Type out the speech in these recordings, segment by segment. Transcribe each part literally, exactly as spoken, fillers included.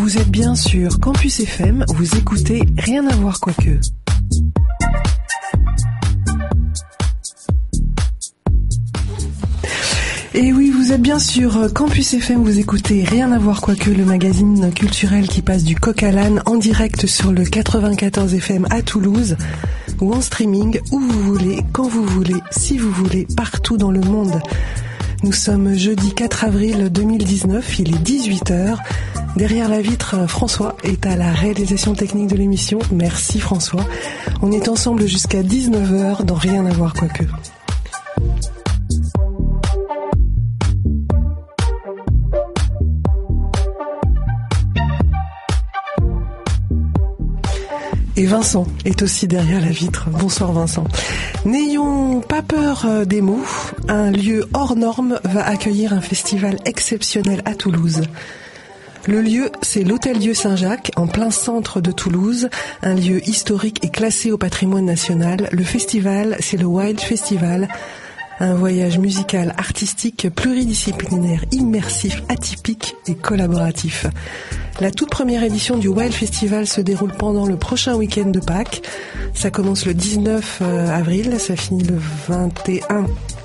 Vous êtes bien sur Campus F M, vous écoutez Rien à voir quoique. Et oui, vous êtes bien sur Campus F M, vous écoutez Rien à voir quoique, le magazine culturel qui passe du coq à l'âne en direct sur le quatre-vingt-quatorze F M à Toulouse, ou en streaming, où vous voulez, quand vous voulez, si vous voulez, partout dans le monde. Nous sommes jeudi quatre avril deux mille dix-neuf, il est dix-huit heures. Derrière la vitre, François est à la réalisation technique de l'émission. Merci François. On est ensemble jusqu'à dix-neuf heures dans Rien à voir quoique. Et Vincent est aussi derrière la vitre. Bonsoir Vincent. N'ayons pas peur des mots. Un lieu hors norme va accueillir un festival exceptionnel à Toulouse. Le lieu, c'est l'Hôtel-Dieu Saint-Jacques, en plein centre de Toulouse, un lieu historique et classé au patrimoine national. Le festival, c'est le Wild Festival, un voyage musical, artistique, pluridisciplinaire, immersif, atypique et collaboratif. La toute première édition du Wild Festival se déroule pendant le prochain week-end de Pâques. Ça commence le dix-neuf avril, ça finit le vingt et un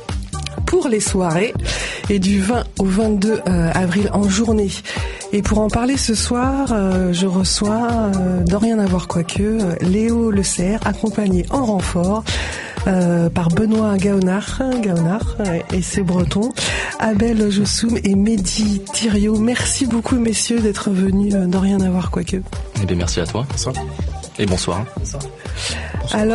pour les soirées, et du vingt au vingt-deux avril en journée. Et pour en parler ce soir, euh, je reçois, euh, dans Rien à voir quoique, euh, Léo Le Serre, accompagné en renfort euh, par Benoît Gaonard, Gaonard euh, et ses Bretons, Abel Jossoum et Mehdi Thiriot. Merci beaucoup messieurs d'être venus euh, dans Rien à voir quoique. Eh bien merci à toi. Bonsoir. Et bonsoir. Bonsoir. Bonsoir. Alors...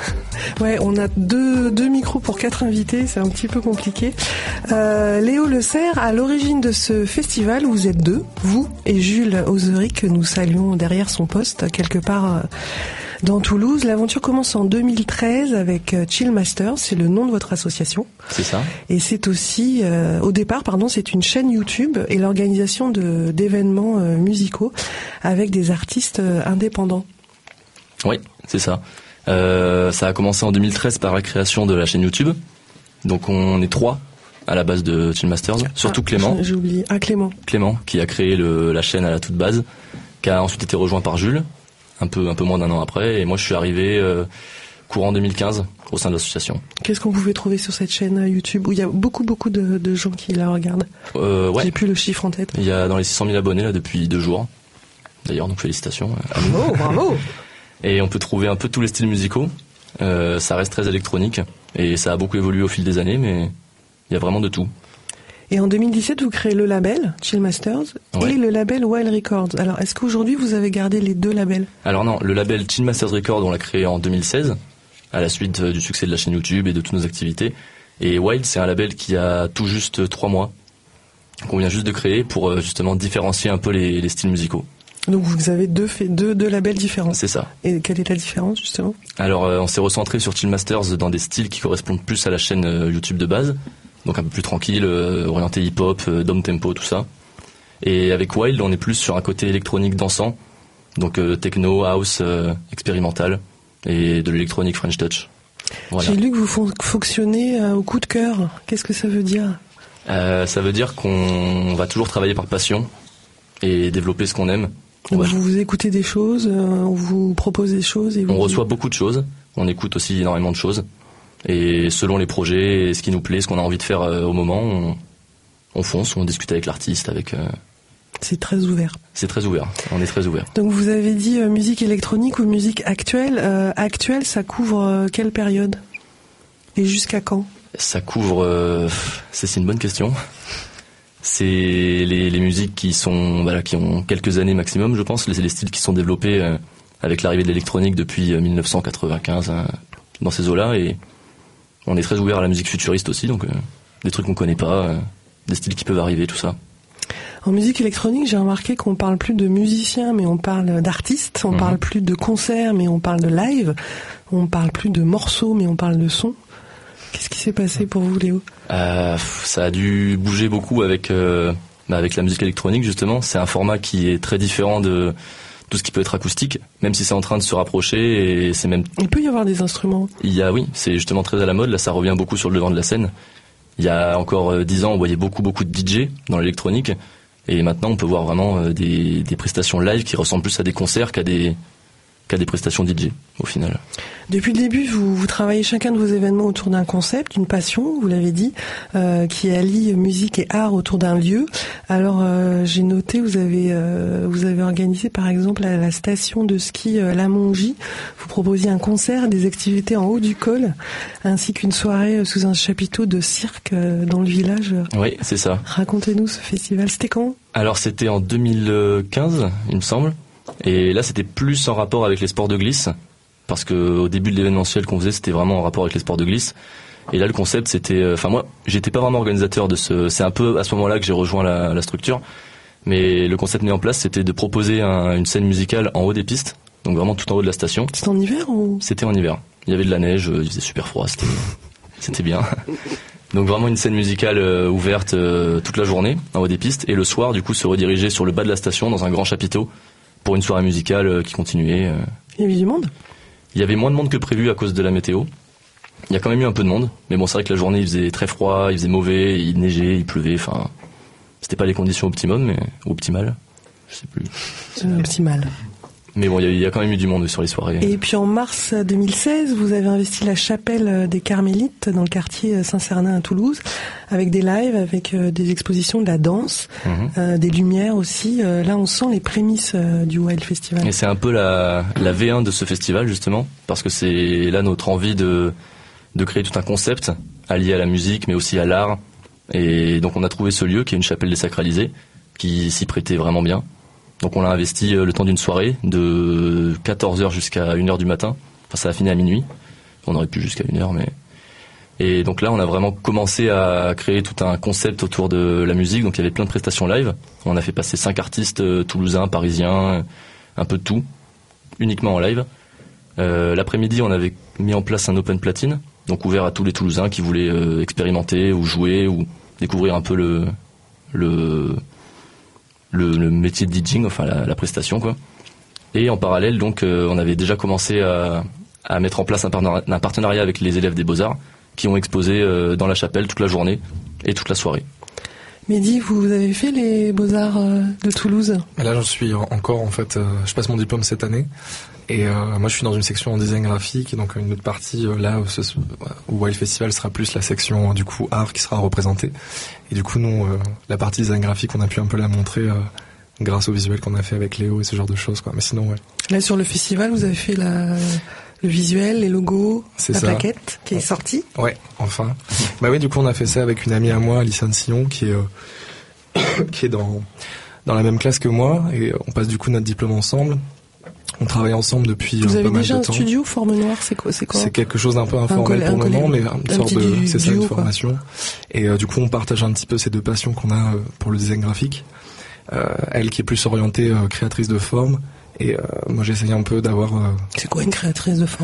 Ouais, on a deux, deux micros pour quatre invités, c'est un petit peu compliqué. Euh, Léo Le Serre, à l'origine de ce festival, vous êtes deux, vous et Jules Ozery, que nous saluons derrière son poste, quelque part dans Toulouse. L'aventure commence en deux mille treize avec Chill Masters, c'est le nom de votre association. C'est ça. Et c'est aussi, euh, au départ, pardon, c'est une chaîne YouTube et l'organisation de, d'événements euh, musicaux avec des artistes euh, indépendants. Oui, c'est ça. Euh, ça a commencé en deux mille treize par la création de la chaîne YouTube. Donc on est trois à la base de Chill Masters, surtout ah, Clément. J'ai oublié. Ah, Clément. Clément, qui a créé le, la chaîne à la toute base, qui a ensuite été rejoint par Jules, un peu, un peu moins d'un an après. Et moi, je suis arrivé euh, courant deux mille quinze au sein de l'association. Qu'est-ce qu'on pouvait trouver sur cette chaîne YouTube où il y a beaucoup, beaucoup de, de gens qui la regardent? euh, ouais. J'ai plus le chiffre en tête. Il y a dans les six cent mille abonnés là depuis deux jours. D'ailleurs, donc félicitations. Bravo, bravo. Et on peut trouver un peu tous les styles musicaux. Euh, ça reste très électronique et ça a beaucoup évolué au fil des années, mais il y a vraiment de tout. Et en deux mille dix-sept, vous créez le label Chill Masters ouais. et le label Wild Records. Alors, est-ce qu'aujourd'hui vous avez gardé les deux labels? Alors non, le label Chill Masters Records, on l'a créé en deux mille seize, à la suite du succès de la chaîne YouTube et de toutes nos activités. Et Wild, c'est un label qui a tout juste trois mois, qu'on vient juste de créer pour justement différencier un peu les, les styles musicaux. Donc vous avez deux, deux, deux labels différents. C'est ça. Et quelle est la différence justement? Alors euh, on s'est recentré sur Chill Masters dans des styles qui correspondent plus à la chaîne euh, YouTube de base, donc un peu plus tranquille, euh, orienté hip-hop, euh, down tempo, tout ça. Et avec Wild, on est plus sur un côté électronique dansant, donc euh, techno, house, euh, expérimental, et de l'électronique French Touch. Voilà. J'ai lu que vous fonctionnez euh, au coup de cœur. Qu'est-ce que ça veut dire? euh, Ça veut dire qu'on va toujours travailler par passion et développer ce qu'on aime. Donc vous, vous écoutez des choses, euh, on vous propose des choses et vous... On reçoit beaucoup de choses, on écoute aussi énormément de choses. Et selon les projets, ce qui nous plaît, ce qu'on a envie de faire euh, au moment, on, on fonce, on discute avec l'artiste, avec... Euh... C'est très ouvert. C'est très ouvert, on est très ouvert. Donc vous avez dit euh, musique électronique ou musique actuelle. Euh, actuelle, ça couvre euh, quelle période? Et jusqu'à quand? Ça couvre... Euh, c'est, c'est une bonne question. C'est les, les musiques qui sont voilà qui ont quelques années maximum, je pense, les, les styles qui sont développés euh, avec l'arrivée de l'électronique depuis euh, dix-neuf cent quatre-vingt-quinze hein, dans ces eaux-là, et on est très ouvert à la musique futuriste aussi, donc euh, des trucs qu'on connaît pas, euh, des styles qui peuvent arriver, tout ça. En musique électronique, j'ai remarqué qu'on parle plus de musiciens, mais on parle d'artistes, on mmh. parle plus de concerts, mais on parle de live, on parle plus de morceaux, mais on parle de sons. Qu'est-ce qui s'est passé pour vous, Léo? euh, Ça a dû bouger beaucoup avec, euh, bah avec la musique électronique, justement. C'est un format qui est très différent de tout ce qui peut être acoustique, même si c'est en train de se rapprocher. Et c'est même... Il peut y avoir des instruments. Il y a, oui, c'est justement très à la mode. Là, ça revient beaucoup sur le devant de la scène. Il y a encore dix ans, on voyait beaucoup, beaucoup de D J dans l'électronique. Et maintenant, on peut voir vraiment euh, des, des prestations live qui ressemblent plus à des concerts qu'à des, qu'à des prestations D J, au final. Depuis le début, vous, vous travaillez chacun de vos événements autour d'un concept, d'une passion, vous l'avez dit, euh, qui allie musique et art autour d'un lieu. Alors, euh, j'ai noté, vous avez euh, vous avez organisé par exemple à la station de ski euh, La Mongie, vous proposiez un concert, des activités en haut du col, ainsi qu'une soirée sous un chapiteau de cirque euh, dans le village. Oui, c'est ça. Racontez-nous ce festival, c'était quand ? Alors, c'était en deux mille quinze, il me semble. Et là, c'était plus en rapport avec les sports de glisse, parce que au début de l'événementiel qu'on faisait, c'était vraiment en rapport avec les sports de glisse. Et là, le concept, c'était, enfin moi, j'étais pas vraiment organisateur de ce. C'est un peu à ce moment-là que j'ai rejoint la, la structure, mais le concept mis en place, c'était de proposer un, une scène musicale en haut des pistes, donc vraiment tout en haut de la station. C'était en hiver ou ? C'était en hiver. Il y avait de la neige, il faisait super froid, c'était, c'était bien. Donc vraiment une scène musicale euh, ouverte euh, toute la journée en haut des pistes, et le soir, du coup, se rediriger sur le bas de la station dans un grand chapiteau pour une soirée musicale qui continuait. Il y avait du monde ? Il y avait moins de monde que prévu à cause de la météo. Il y a quand même eu un peu de monde, mais bon, c'est vrai que la journée il faisait très froid, il faisait mauvais, il neigeait, il pleuvait, enfin, c'était pas les conditions optimum, mais optimales, je sais plus. Euh, optimales. Mais bon, il y, a, il y a quand même eu du monde sur les soirées. Et puis en mars deux mille seize, vous avez investi la chapelle des Carmélites dans le quartier Saint-Cernin à Toulouse, avec des lives, avec des expositions de la danse, mmh. euh, des lumières aussi. Euh, là, on sent les prémices euh, du Wild Festival. Et c'est un peu la, la V un de ce festival, justement, parce que c'est là notre envie de, de créer tout un concept allié à la musique, mais aussi à l'art. Et donc on a trouvé ce lieu qui est une chapelle désacralisée, qui s'y prêtait vraiment bien. Donc on l'a investi le temps d'une soirée, de quatorze heures jusqu'à une heure du matin. Enfin, ça a fini à minuit. On aurait pu jusqu'à une heure, mais... Et donc là, on a vraiment commencé à créer tout un concept autour de la musique. Donc il y avait plein de prestations live. On a fait passer cinq artistes toulousains, parisiens, un peu de tout, uniquement en live. Euh, l'après-midi, on avait mis en place un open platine, donc ouvert à tous les Toulousains qui voulaient euh, expérimenter ou jouer ou découvrir un peu le... le Le, le métier de DJing, enfin la, la prestation quoi. Et en parallèle donc euh, on avait déjà commencé à, à mettre en place un, partenariat, un partenariat avec les élèves des Beaux-Arts qui ont exposé euh, dans la chapelle toute la journée et toute la soirée. Mehdi, vous avez fait les Beaux-Arts euh, de Toulouse ? Et là j'en suis encore en fait, euh, je passe mon diplôme cette année et euh, moi je suis dans une section en design graphique et donc une autre partie euh, là où, ce, où Wild Festival sera plus la section du coup art qui sera représentée. Et du coup, nous, euh, la partie design graphique, on a pu un peu la montrer euh, grâce au visuel qu'on a fait avec Léo et ce genre de choses, quoi. Mais sinon, ouais. Là, sur le festival, vous avez fait la, le visuel, les logos, c'est la ça. plaquette qui est sortie. Ouais, enfin. Bah oui, du coup, on a fait ça avec une amie à moi, Alison Sillon, qui est euh, qui est dans dans la même classe que moi, et on passe du coup notre diplôme ensemble. On travaille ensemble depuis Vous euh, avez pas mal déjà de un temps. studio Forme Noire, c'est quoi, c'est quoi C'est quelque chose d'un peu informel pour le moment, mais une sorte de, du, c'est ça, duo, une formation. Quoi. Et euh, du coup, on partage un petit peu ces deux passions qu'on a euh, pour le design graphique. Euh, elle qui est plus orientée euh, créatrice de forme, et euh, moi j'essaye un peu d'avoir. Euh... C'est quoi une créatrice de forme ?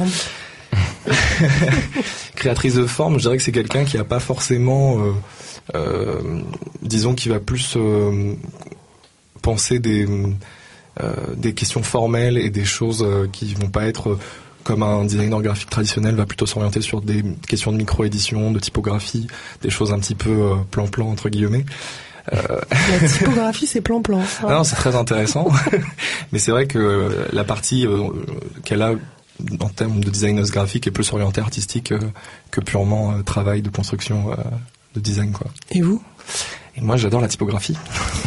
Créatrice de forme, je dirais que c'est quelqu'un qui a pas forcément, euh, euh, disons, qui va plus euh, penser des Euh, des questions formelles et des choses euh, qui vont pas être euh, comme un designer graphique traditionnel va plutôt s'orienter sur des questions de micro-édition, de typographie, des choses un petit peu euh, plan-plan entre guillemets. Euh... La typographie c'est plan-plan. Ah. Non, c'est très intéressant, mais c'est vrai que euh, la partie euh, qu'elle a en termes de designeuse graphique est plus orientée artistique euh, que purement euh, travail de construction euh, de design quoi. Et vous ? Et moi j'adore la typographie.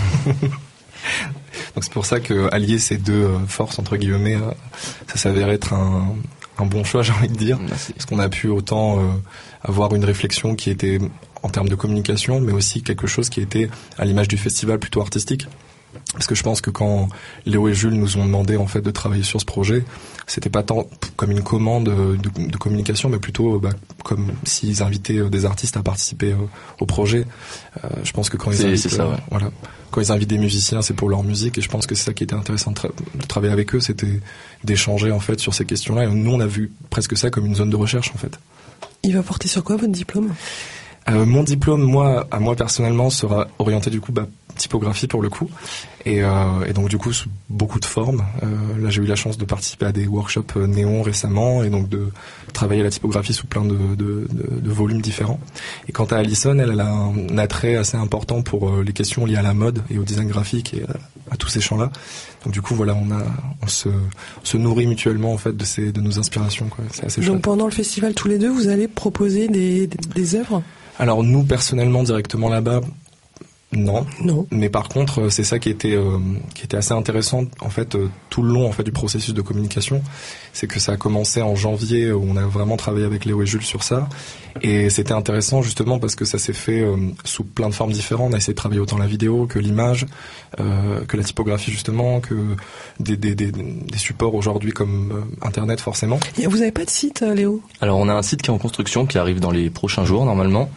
Donc c'est pour ça que allier ces deux euh, forces entre guillemets, euh, ça s'avère être un, un bon choix, j'ai envie de dire, Merci. Parce qu'on a pu autant euh, avoir une réflexion qui était en termes de communication, mais aussi quelque chose qui était à l'image du festival plutôt artistique. Parce que je pense que quand Léo et Jules nous ont demandé en fait de travailler sur ce projet, c'était pas tant comme une commande de, de communication, mais plutôt bah, comme s'ils invitaient des artistes à participer euh, au projet. Euh, je pense que quand ils c'est, invitent, c'est ça, ouais. euh, voilà, quand ils invitent des musiciens, c'est pour leur musique, et je pense que c'est ça qui était intéressant de, tra- de travailler avec eux, c'était d'échanger en fait sur ces questions-là. Et nous, on a vu presque ça comme une zone de recherche en fait. Il va porter sur quoi votre diplôme ? Euh, mon diplôme, moi, à moi personnellement, sera orienté du coup bah, typographie pour le coup, et, euh, et donc du coup sous beaucoup de formes. Euh, là, j'ai eu la chance de participer à des workshops euh, néon récemment, et donc de travailler la typographie sous plein de, de, de, de volumes différents. Et quant à Alison, elle, elle a un attrait assez important pour euh, les questions liées à la mode et au design graphique et à, à tous ces champs-là. Donc du coup, voilà, on a, on se, on se nourrit mutuellement en fait de ces, de nos inspirations, quoi. C'est assez chouette. Donc pendant le festival, tous les deux, vous allez proposer des, des, des œuvres ? Alors nous, personnellement, directement là-bas, non. Non. Mais par contre, c'est ça qui était euh, qui était assez intéressant en fait euh, tout le long en fait du processus de communication, c'est que ça a commencé en janvier où on a vraiment travaillé avec Léo et Jules sur ça, et c'était intéressant justement parce que ça s'est fait euh, sous plein de formes différentes. On a essayé de travailler autant la vidéo que l'image, euh, que la typographie justement, que des des des, des supports aujourd'hui comme euh, Internet forcément. Et vous avez pas de site, Léo ? Alors on a un site qui est en construction, qui arrive dans les prochains jours normalement.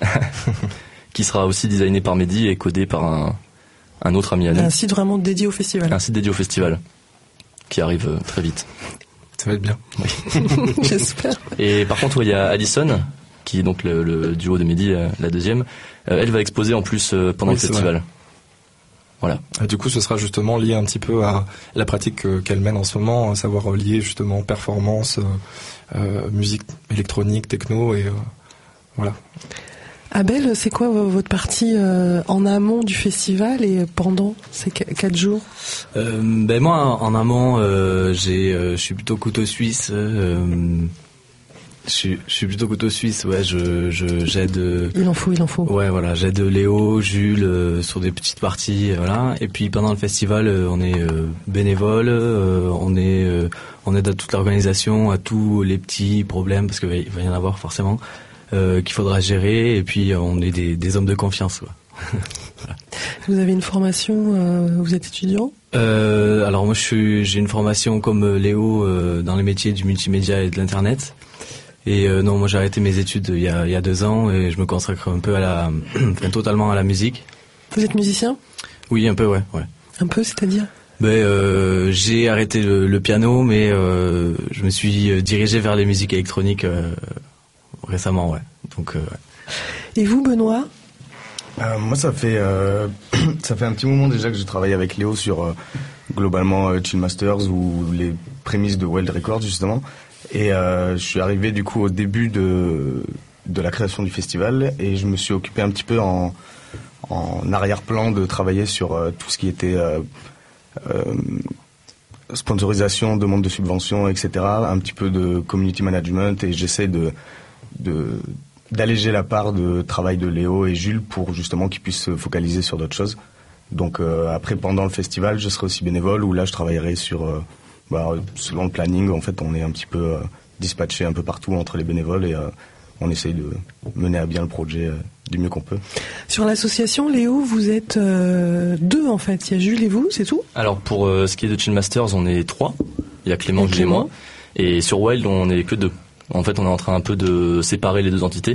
Qui sera aussi designé par Mehdi et codé par un, un autre ami à nous. Un site vraiment dédié au festival. Un site dédié au festival, qui arrive euh, très vite. Ça va être bien. Oui. J'espère. Et par contre, il ouais, y a Alison, qui est donc le, le duo de Mehdi, euh, la deuxième. Euh, elle va exposer en plus euh, pendant oui, le festival. Vrai. Voilà. Et du coup, ce sera justement lié un petit peu à la pratique euh, qu'elle mène en ce moment, à savoir euh, lié justement performance, euh, euh, musique électronique, techno, et euh, voilà. Abel, c'est quoi votre partie euh, en amont du festival et pendant ces quatre jours ? euh, Ben moi, en amont, euh, j'ai, euh, je suis plutôt couteau suisse. Euh, je suis, je suis plutôt couteau suisse. Ouais, je, je j'aide. Euh, il en faut, il en faut. Ouais, voilà, j'aide Léo, Jules euh, sur des petites parties, voilà. Et puis pendant le festival, euh, on est euh, bénévole, euh, on est, euh, on aide à toute l'organisation, à tous les petits problèmes parce qu'il va, va y en avoir forcément. Euh, qu'il faudra gérer, et puis euh, on est des, des hommes de confiance. Quoi. Voilà. Vous avez une formation, euh, vous êtes étudiant ? euh, Alors moi je suis, j'ai une formation comme Léo euh, dans les métiers du multimédia et de l'internet. Et euh, non, moi j'ai arrêté mes études il y a, il y a deux ans et je me consacre un peu à la, enfin, totalement à la musique. Vous êtes musicien ? Oui, un peu, ouais. ouais. Un peu, c'est-à-dire ? Ben, euh, j'ai arrêté le, le piano, mais euh, je me suis dirigé vers les musiques électroniques euh, récemment, ouais. Donc, euh, ouais. Et vous, Benoît ? euh, Moi, ça fait euh, ça fait un petit moment déjà que je travaille avec Léo sur euh, globalement euh, Chill Masters ou les prémices de Wild Records justement. Et euh, je suis arrivé du coup au début de de la création du festival et je me suis occupé un petit peu en en arrière-plan de travailler sur euh, tout ce qui était euh, euh, sponsorisation, demande de subventions, et cetera. Un petit peu de community management et j'essaie de de d'alléger la part de travail de Léo et Jules pour justement qu'ils puissent se focaliser sur d'autres choses. Donc euh, après, pendant le festival, je serai aussi bénévole où là je travaillerai sur euh, bah, selon le planning. En fait, on est un petit peu euh, dispatché un peu partout entre les bénévoles et euh, on essaye de mener à bien le projet euh, du mieux qu'on peut. Sur l'association, Léo, vous êtes euh, deux en fait. Il y a Jules et vous, c'est tout ? Alors pour euh, ce qui est de Chill Masters, on est trois. Il y a Clément, Jules et moi. Et sur Wild, on n'est que deux. En fait, on est en train un peu de séparer les deux entités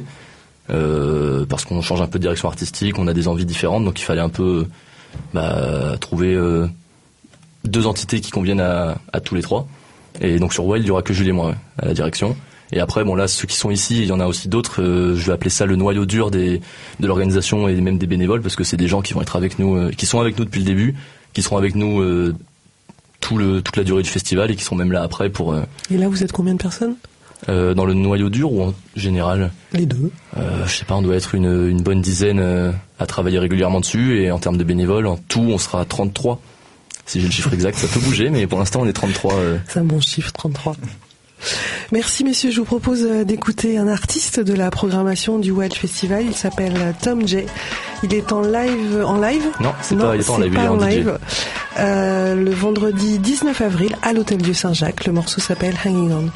euh, parce qu'on change un peu de direction artistique, on a des envies différentes, donc il fallait un peu bah, trouver euh, deux entités qui conviennent à, à tous les trois. Et donc sur Wild, il y aura que Jules et moi ouais, à la direction. Et après, bon là, ceux qui sont ici, il y en a aussi d'autres. Euh, je vais appeler ça le noyau dur des, de l'organisation et même des bénévoles parce que c'est des gens qui vont être avec nous, euh, qui sont avec nous depuis le début, qui seront avec nous euh, tout le, toute la durée du festival et qui seront même là après pour. Euh, et là, vous êtes combien de personnes ? Euh, dans le noyau dur ou en général ? Les deux. Euh, je sais pas, on doit être une, une bonne dizaine euh, à travailler régulièrement dessus et en termes de bénévoles, en tout, on sera trente-trois. Si j'ai le chiffre exact, ça peut bouger, mais pour l'instant, on est trente-trois. Euh... C'est un bon chiffre, trente-trois. Merci messieurs, je vous propose d'écouter un artiste de la programmation du Wild Festival. Il s'appelle Tom J. Il est en live, en live ? Non, c'est non, pas, il est pas en live, il est en, en live. Euh, le vendredi dix-neuf avril à l'Hôtel Dieu Saint-Jacques. Le morceau s'appelle Hanging On.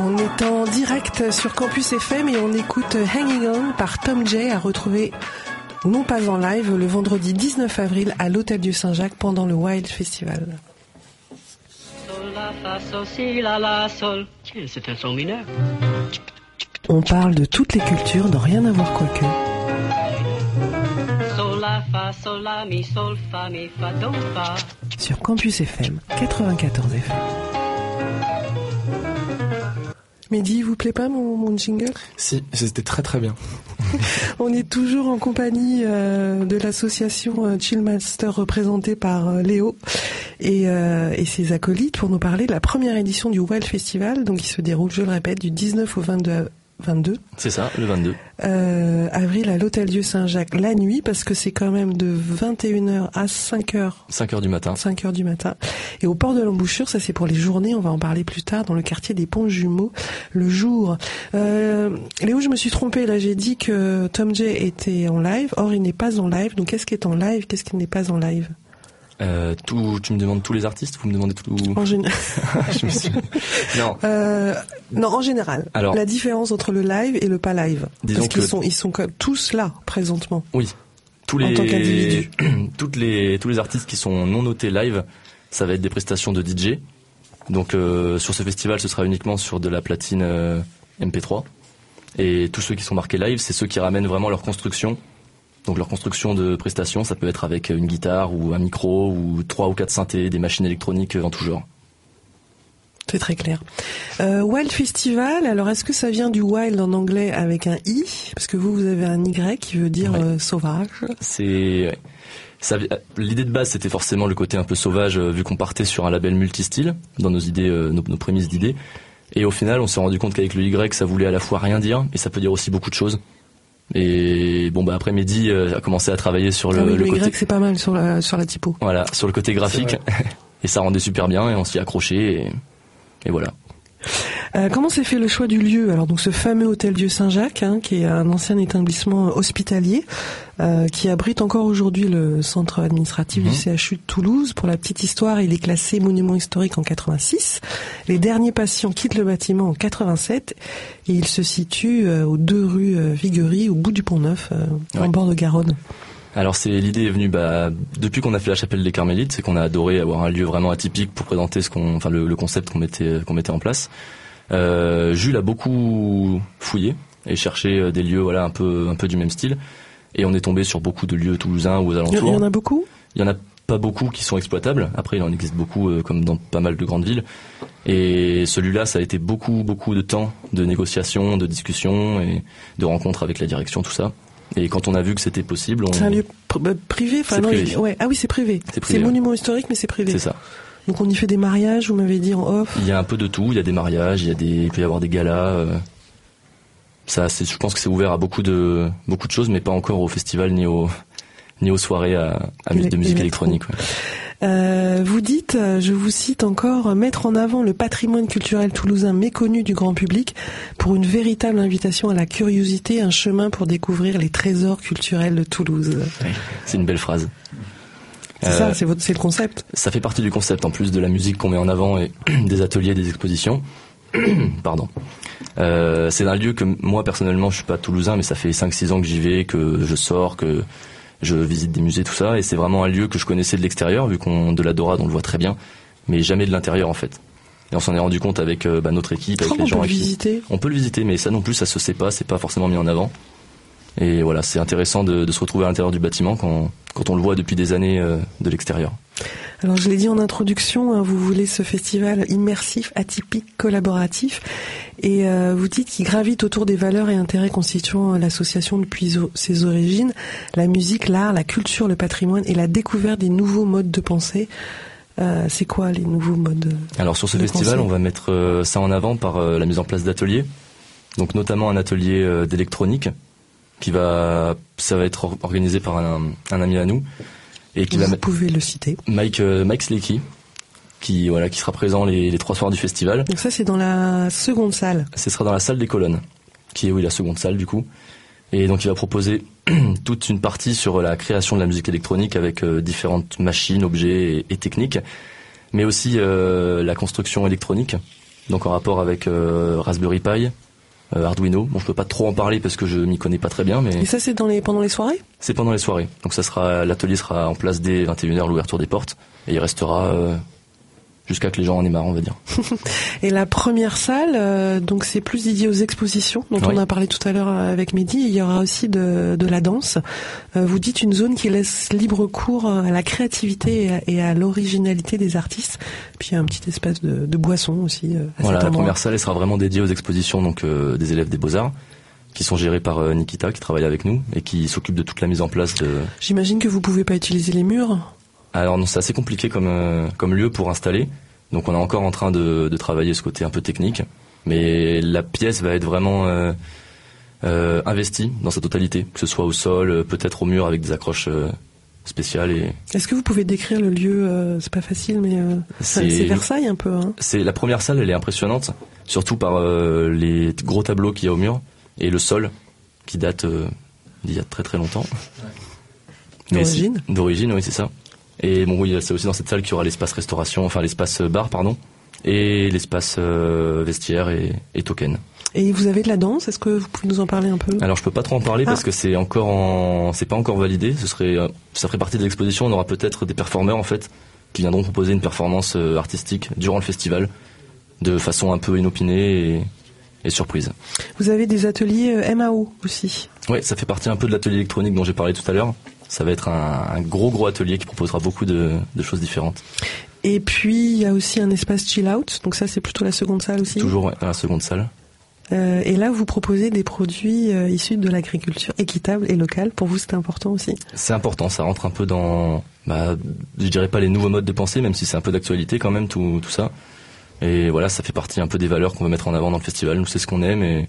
On est en direct sur Campus F M et on écoute Hanging On par Tom J, à retrouver non pas en live le vendredi dix-neuf avril à l'Hôtel Dieu Saint-Jacques pendant le Wild Festival. Sol, la, fa, sol, si, la, la, sol. Tiens, c'est un son mineur. On parle de toutes les cultures dans Rien à voir quoique. Sol, la, fa, sol, la, mi, sol, fa, mi, fa, do, fa. Sur Campus F M, quatre-vingt-quatorze F M. Mehdi, il vous plaît pas mon, mon jingle ? Si, c'était très très bien. On est toujours en compagnie euh, de l'association euh, Chillmaster représentée par euh, Léo et, euh, et ses acolytes pour nous parler de la première édition du Wild Festival, donc qui se déroule, je le répète, du dix-neuf au vingt-deux. vingt-deux. C'est ça, le vingt-deux. Euh, avril à l'Hôtel Dieu Saint-Jacques la nuit, parce que c'est quand même de vingt et une heures à cinq heures. cinq heures du matin. cinq heures du matin. Et au port de l'Embouchure, ça c'est pour les journées, on va en parler plus tard, dans le quartier des Ponts Jumeaux, le jour. Euh, Léo, je me suis trompée, là j'ai dit que Tom J était en live, or il n'est pas en live, donc qu'est-ce qui est en live, qu'est-ce qui n'est pas en live ? Euh, tout, tu me demandes tous les artistes, vous me demandez tout. En général. Je me suis... Non. Euh, non, en général. Alors, la différence entre le live et le pas live. Disons Parce qu'ils que... sont, ils sont tous là présentement. Oui. Tous les, en tant qu'individus. Toutes les, tous les artistes qui sont non notés live, ça va être des prestations de D J. Donc euh, sur ce festival, ce sera uniquement sur de la platine euh, M P trois. Et tous ceux qui sont marqués live, c'est ceux qui ramènent vraiment leur construction. Donc leur construction de prestations, ça peut être avec une guitare ou un micro ou trois ou quatre synthés, des machines électroniques en tout genre. C'est très clair. Euh, Wild Festival, alors est-ce que ça vient du wild en anglais avec un i ? Parce que vous, vous avez un Y qui veut dire ouais. euh, sauvage. C'est... Ça, l'idée de base, c'était forcément le côté un peu sauvage, vu qu'on partait sur un label multistyle dans nos idées, euh, nos, nos prémices d'idées. Et au final, on s'est rendu compte qu'avec le Y, ça voulait à la fois rien dire, et ça peut dire aussi beaucoup de choses. Et bon bah après Mehdi euh, a commencé à travailler sur le, ah oui, le, le côté. Y c'est pas mal sur la sur la typo. Voilà, sur le côté graphique et ça rendait super bien et on s'y accrochait et, et voilà. Euh, comment s'est fait le choix du lieu ? Alors donc ce fameux hôtel Dieu Saint-Jacques, hein, qui est un ancien établissement hospitalier, euh, qui abrite encore aujourd'hui le centre administratif mmh. du C H U de Toulouse. Pour la petite histoire, il est classé monument historique en quatre-vingt-six. Les derniers patients quittent le bâtiment en quatre-vingt-sept et il se situe euh, aux deux rues euh, Viguerie, au bout du Pont-Neuf, euh, ouais. en bord de Garonne. Alors c'est l'idée est venue bah depuis qu'on a fait la chapelle des Carmélites, c'est qu'on a adoré avoir un lieu vraiment atypique pour présenter ce qu'on enfin le, le concept qu'on mettait qu'on mettait en place. Euh, Jules a beaucoup fouillé et cherché des lieux voilà un peu un peu du même style et on est tombé sur beaucoup de lieux toulousains ou aux alentours. Il y en a beaucoup ? Il y en a pas beaucoup qui sont exploitables. Après il en existe beaucoup euh, comme dans pas mal de grandes villes. Et celui-là ça a été beaucoup beaucoup de temps de négociations, de discussions et de rencontres avec la direction, tout ça. Et quand on a vu que c'était possible, on... C'est un lieu pr- privé, enfin non, privé. Il... ouais. Ah oui, c'est privé. C'est, privé, c'est ouais. monument historique, mais c'est privé. C'est ça. Donc on y fait des mariages, vous m'avez dit en off. Il y a un peu de tout. Il y a des mariages, il y a des, il peut y avoir des galas. Euh... Ça, c'est, je pense que c'est ouvert à beaucoup de, beaucoup de choses, mais pas encore au festival ni aux, ni aux soirées à, à de musique électronique. Ouais. Euh, vous dites, je vous cite encore, mettre en avant le patrimoine culturel toulousain méconnu du grand public pour une véritable invitation à la curiosité, un chemin pour découvrir les trésors culturels de Toulouse. Oui, c'est une belle phrase. C'est euh, ça, c'est, votre, c'est le concept. Ça fait partie du concept, en plus de la musique qu'on met en avant et des ateliers, des expositions. Pardon. Euh, c'est un lieu que moi personnellement, je suis pas toulousain, mais ça fait cinq six ans que j'y vais, que je sors, que je visite des musées, tout ça, et c'est vraiment un lieu que je connaissais de l'extérieur, vu qu'on de la Dorade, on le voit très bien, mais jamais de l'intérieur en fait. Et on s'en est rendu compte avec euh, bah, notre équipe, avec Comment les gens. On peut le visiter. On peut le visiter, mais ça non plus, ça se sait pas, c'est pas forcément mis en avant. Et voilà, c'est intéressant de, de se retrouver à l'intérieur du bâtiment quand, quand on le voit depuis des années euh, de l'extérieur. Alors je l'ai dit en introduction, hein, vous voulez ce festival immersif, atypique, collaboratif, et euh, vous dites qu'il gravite autour des valeurs et intérêts constituant l'association depuis o- ses origines, la musique, l'art, la culture, le patrimoine et la découverte des nouveaux modes de pensée. Euh, c'est quoi les nouveaux modes Alors sur ce festival, pensée on va mettre euh, ça en avant par euh, la mise en place d'ateliers, donc notamment un atelier euh, d'électronique qui va, ça va être organisé par un, un ami à nous. Et qui Vous va pouvez le citer. Mike, euh, Mike Slecky, qui, voilà, qui sera présent les, les trois soirs du festival. Donc ça, c'est dans la seconde salle. Ce sera dans la salle des colonnes, qui est, oui, la seconde salle, du coup. Et donc, il va proposer toute une partie sur la création de la musique électronique avec euh, différentes machines, objets et, et techniques, mais aussi euh, la construction électronique donc en rapport avec euh, Raspberry Pi, euh, Arduino. Bon, je peux pas trop en parler parce que je m'y connais pas très bien, mais... Et ça, c'est dans les, pendant les soirées ? C'est pendant les soirées. Donc ça sera, l'atelier sera en place dès vingt et une heures, l'ouverture des portes, et il restera euh, jusqu'à que les gens en aient marre, on va dire. Et la première salle, euh, donc c'est plus dédié aux expositions, dont oui. on a parlé tout à l'heure avec Mehdi. Il y aura aussi de, de la danse. Euh, vous dites une zone qui laisse libre cours à la créativité et à, et à l'originalité des artistes. Puis il y a un petit espace de, de boissons aussi. Euh, à voilà, cet la endroit. première salle elle sera vraiment dédiée aux expositions donc euh, des élèves des Beaux-Arts, qui sont gérés par euh, Nikita, qui travaille avec nous et qui s'occupe de toute la mise en place de... J'imagine que vous pouvez pas utiliser les murs ? Alors non, c'est assez compliqué comme, euh, comme lieu pour installer. Donc on est encore en train de, de travailler ce côté un peu technique, mais la pièce va être vraiment euh, euh, investie dans sa totalité, que ce soit au sol, peut-être au mur avec des accroches euh, spéciales. Et... Est-ce que vous pouvez décrire le lieu ? euh, C'est pas facile, mais euh, c'est, c'est Versailles un peu. Hein. C'est la première salle, elle est impressionnante, surtout par euh, les gros tableaux qu'il y a au mur et le sol qui date euh, d'il y a très très longtemps. Mais d'origine. D'origine, oui, c'est ça. Et bon, oui, c'est aussi dans cette salle qu'il y aura l'espace restauration, enfin l'espace bar, pardon, et l'espace euh, vestiaire et, et token. Et vous avez de la danse, est-ce que vous pouvez nous en parler un peu ? Alors je peux pas trop en parler ah. parce que c'est encore en, c'est pas encore validé. Ce serait, ça ferait partie de l'exposition. On aura peut-être des performeurs en fait qui viendront proposer une performance euh, artistique durant le festival, de façon un peu inopinée et, et surprise. Vous avez des ateliers euh, M A O aussi ? Oui, ça fait partie un peu de l'atelier électronique dont j'ai parlé tout à l'heure. Ça va être un, un gros gros atelier qui proposera beaucoup de, de choses différentes. Et puis il y a aussi un espace chill out, donc ça c'est plutôt la seconde salle aussi. Toujours ouais, dans la seconde salle. Euh, et là vous proposez des produits euh, issus de l'agriculture équitable et locale. Pour vous c'est important aussi ? C'est important, ça rentre un peu dans, bah, je dirais pas les nouveaux modes de pensée, même si c'est un peu d'actualité quand même tout, tout ça. Et voilà, ça fait partie un peu des valeurs qu'on veut mettre en avant dans le festival. Nous c'est ce qu'on aime et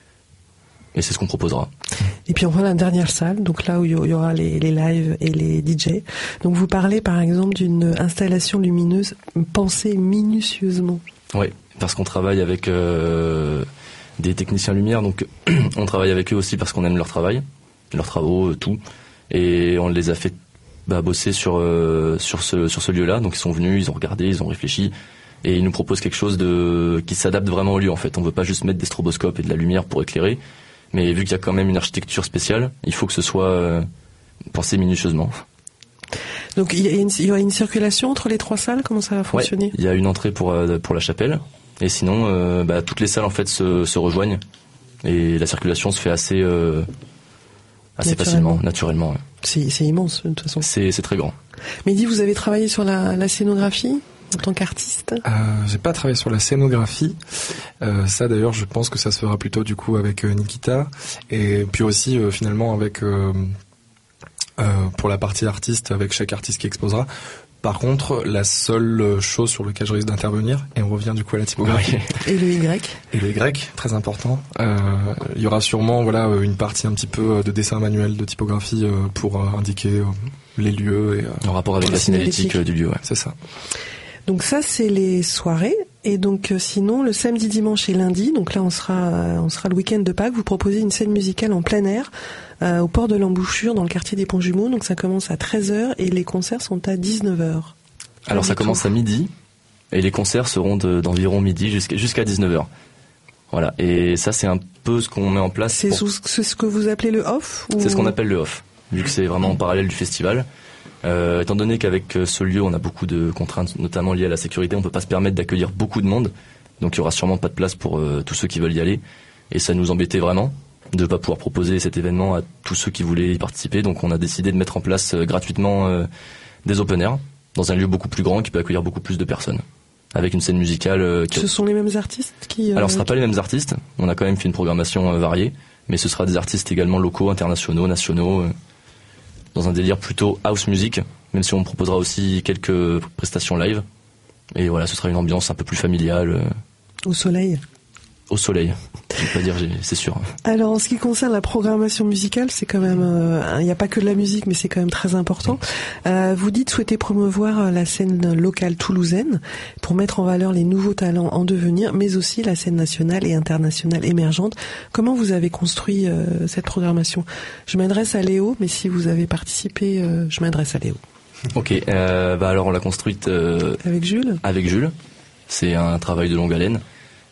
Et c'est ce qu'on proposera. Et puis on voit la dernière salle, donc là où il y aura les, les lives et les D J. Donc vous parlez par exemple d'une installation lumineuse pensée minutieusement. Oui, parce qu'on travaille avec euh, des techniciens lumière, donc on travaille avec eux aussi parce qu'on aime leur travail, leurs travaux, euh, tout. Et on les a fait bah, bosser sur, euh, sur ce, sur ce lieu-là. Donc ils sont venus, ils ont regardé, ils ont réfléchi. Et ils nous proposent quelque chose de qui s'adapte vraiment au lieu en fait. On veut pas juste mettre des stroboscopes et de la lumière pour éclairer. Mais vu qu'il y a quand même une architecture spéciale, il faut que ce soit euh, pensé minutieusement. Donc il y, a une, il y aura une circulation entre les trois salles, comment ça va fonctionner ? Ouais, il y a une entrée pour, euh, pour la chapelle, et sinon euh, bah, toutes les salles en fait se, se rejoignent, et la circulation se fait assez, euh, assez naturellement. facilement, naturellement. Ouais. C'est, c'est immense de toute façon. C'est, c'est très grand. Mehdi, vous avez travaillé sur la, la scénographie ? En tant qu'artiste ? euh, J'ai pas travaillé sur la scénographie. Euh, ça d'ailleurs, je pense que ça se fera plutôt du coup avec euh, Nikita. Et puis aussi euh, finalement avec euh, euh, pour la partie artiste, avec chaque artiste qui exposera. Par contre, la seule chose sur laquelle je risque d'intervenir, et on revient du coup à la typographie. Et le Y. Et le Y, très important. Euh, il y aura sûrement voilà une partie un petit peu de dessin manuel de typographie euh, pour euh, indiquer euh, les lieux et euh, en rapport avec la signalétique du lieu. Ouais. C'est ça. Donc ça c'est les soirées, et donc euh, sinon le samedi, dimanche et lundi, donc là on sera euh, on sera le week-end de Pâques, vous proposez une scène musicale en plein air euh, au port de l'Embouchure dans le quartier des Ponts-Jumeaux, donc ça commence à treize heures et les concerts sont à dix-neuf heures. Alors ça commence à midi et les concerts seront de, d'environ midi jusqu'à, jusqu'à dix-neuf heures. Voilà, et ça c'est un peu ce qu'on met en place. C'est, pour... c'est ce que vous appelez le off ou... C'est ce qu'on appelle le off, vu que c'est vraiment en parallèle du festival. Euh, étant donné qu'avec ce lieu on a beaucoup de contraintes, notamment liées à la sécurité, on peut pas se permettre d'accueillir beaucoup de monde, donc il y aura sûrement pas de place pour euh, tous ceux qui veulent y aller, et ça nous embêtait vraiment de pas pouvoir proposer cet événement à tous ceux qui voulaient y participer, donc on a décidé de mettre en place euh, gratuitement euh, des open air dans un lieu beaucoup plus grand qui peut accueillir beaucoup plus de personnes, avec une scène musicale. Euh, qui... Ce sont les mêmes artistes qui... Euh... Alors ce sera pas les mêmes artistes, on a quand même fait une programmation euh, variée, mais ce sera des artistes également locaux, internationaux, nationaux. Euh, dans un délire plutôt house music, même si on proposera aussi quelques prestations live. Et voilà, ce sera une ambiance un peu plus familiale. Euh, au soleil. Au soleil, je vais pas dire, c'est sûr. Alors en ce qui concerne la programmation musicale, c'est quand même, il euh, n'y a pas que de la musique, mais c'est quand même très important. Euh, vous dites souhaiter promouvoir la scène locale toulousaine pour mettre en valeur les nouveaux talents en devenir, mais aussi la scène nationale et internationale émergente. Comment vous avez construit euh, cette programmation ? Je m'adresse à Léo, mais si vous avez participé, euh, je m'adresse à Léo. Ok, euh, bah alors on l'a construite euh, avec Jules. Avec Jules, c'est un travail de longue haleine.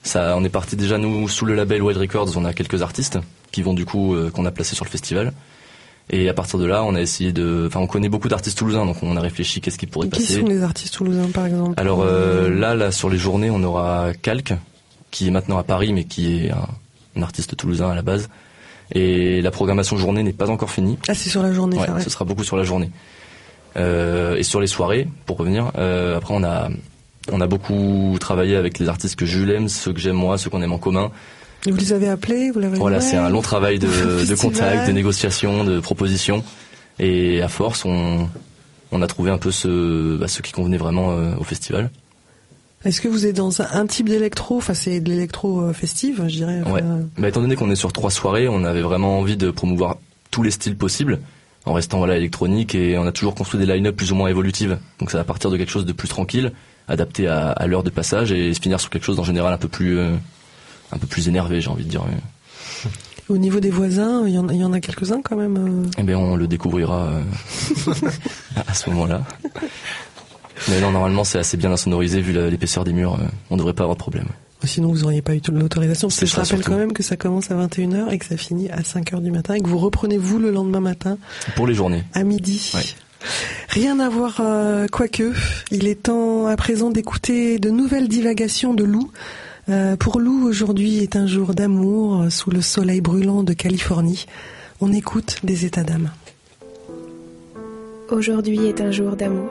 Ça, on est parti déjà nous sous le label Wild Records, on a quelques artistes qui vont du coup euh, qu'on a placés sur le festival. Et à partir de là, on a essayé de, enfin, on connaît beaucoup d'artistes toulousains, donc on a réfléchi qu'est-ce qui pourrait qui passer. Qui sont les artistes toulousains, par exemple? Alors euh, là, là, sur les journées, on aura Calque, qui est maintenant à Paris, mais qui est un, un artiste toulousain à la base. Et la programmation journée n'est pas encore finie. Ah, c'est sur la journée, ouais, ça, ouais. Ce sera beaucoup sur la journée. Euh, et sur les soirées, pour revenir, euh, après on a, on a beaucoup travaillé avec les artistes que Jules aime, ceux que j'aime moi, ceux qu'on aime en commun. Et vous les avez appelés, vous l'avez Voilà, ouais, c'est un long travail de, de contact, de négociation, de proposition. Et à force, on, on a trouvé un peu ce, bah, ceux qui convenaient vraiment euh, au festival. Est-ce que vous êtes dans un, un type d'électro, enfin c'est de l'électro euh, festive, je dirais. Enfin... Ouais. Bah, étant donné qu'on est sur trois soirées, on avait vraiment envie de promouvoir tous les styles possibles, en restant voilà électronique, et on a toujours construit des line-up plus ou moins évolutives. Donc ça va partir de quelque chose de plus tranquille, adapté à, à l'heure de passage, et se finir sur quelque chose en général un peu plus, euh, un peu plus énervé, j'ai envie de dire. Ouais. Au niveau des voisins, il y en, il y en a quelques-uns quand même. Euh... Eh bien, on le découvrira euh, à ce moment-là. Mais non, normalement, c'est assez bien insonorisé vu la, l'épaisseur des murs. Euh, on devrait pas avoir de problème. Sinon, vous n'auriez pas eu l'autorisation. Parce que je rappelle surtout. quand même que ça commence à vingt et une heures et que ça finit à cinq heures du matin et que vous reprenez vous le lendemain matin. Pour les journées. À midi. Ouais. Rien à voir, euh, quoique. Il est temps à présent d'écouter de nouvelles divagations de Lou. Euh, pour Lou, aujourd'hui est un jour d'amour sous le soleil brûlant de Californie. On écoute des états d'âme. Aujourd'hui est un jour d'amour.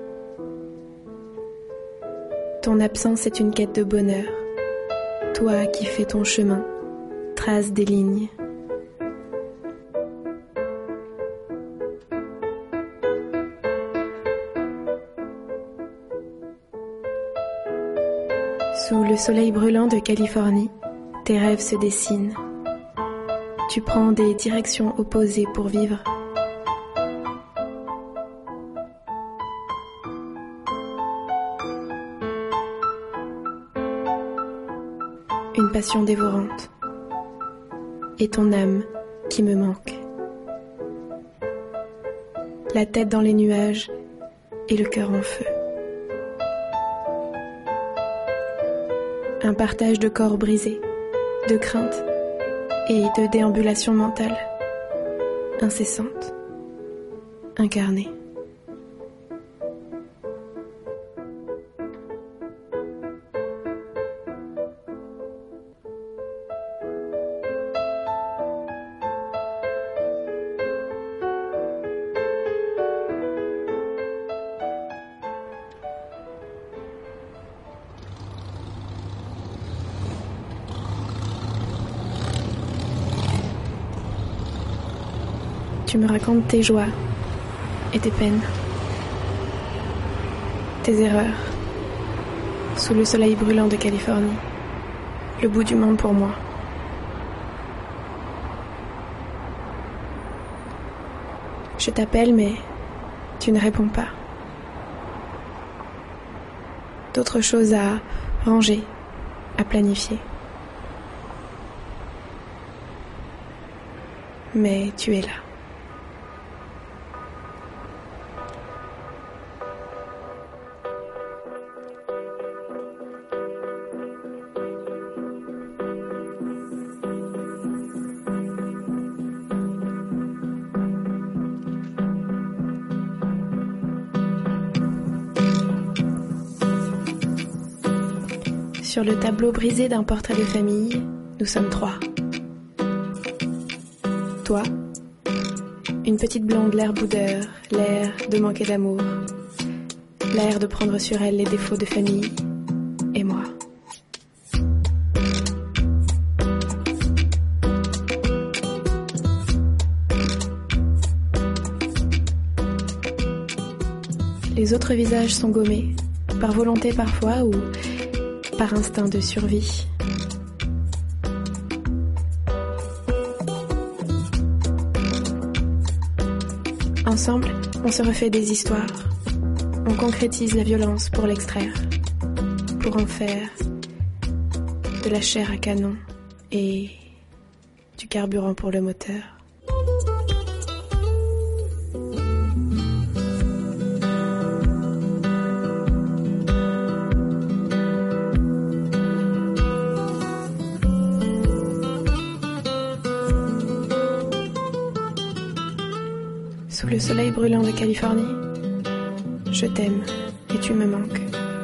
Ton absence est une quête de bonheur. Toi qui fais ton chemin, trace des lignes. Sous le soleil brûlant de Californie, tes rêves se dessinent. Tu prends des directions opposées pour vivre. Une passion dévorante. Et ton âme qui me manque. La tête dans les nuages et le cœur en feu. Un partage de corps brisés, de craintes et de déambulations mentales, incessantes, incarnées. Tu me racontes tes joies et tes peines, tes erreurs, sous le soleil brûlant de Californie, le bout du monde pour moi. Je t'appelle mais tu ne réponds pas. D'autres choses à ranger, à planifier. Mais tu es là. Sur le tableau brisé d'un portrait de famille, nous sommes trois. Toi, une petite blonde l'air boudeur, l'air de manquer d'amour, l'air de prendre sur elle les défauts de famille, et moi. Les autres visages sont gommés, par volonté parfois ou par instinct de survie. Ensemble, on se refait des histoires. On concrétise la violence pour l'extraire, pour en faire de la chair à canon et du carburant pour le moteur. Sous le soleil brûlant de Californie, je t'aime et tu me manques.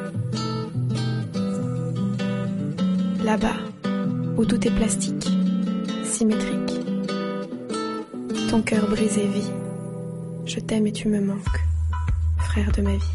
Là-bas, où tout est plastique, symétrique, ton cœur brisé vit. Je t'aime et tu me manques, frère de ma vie.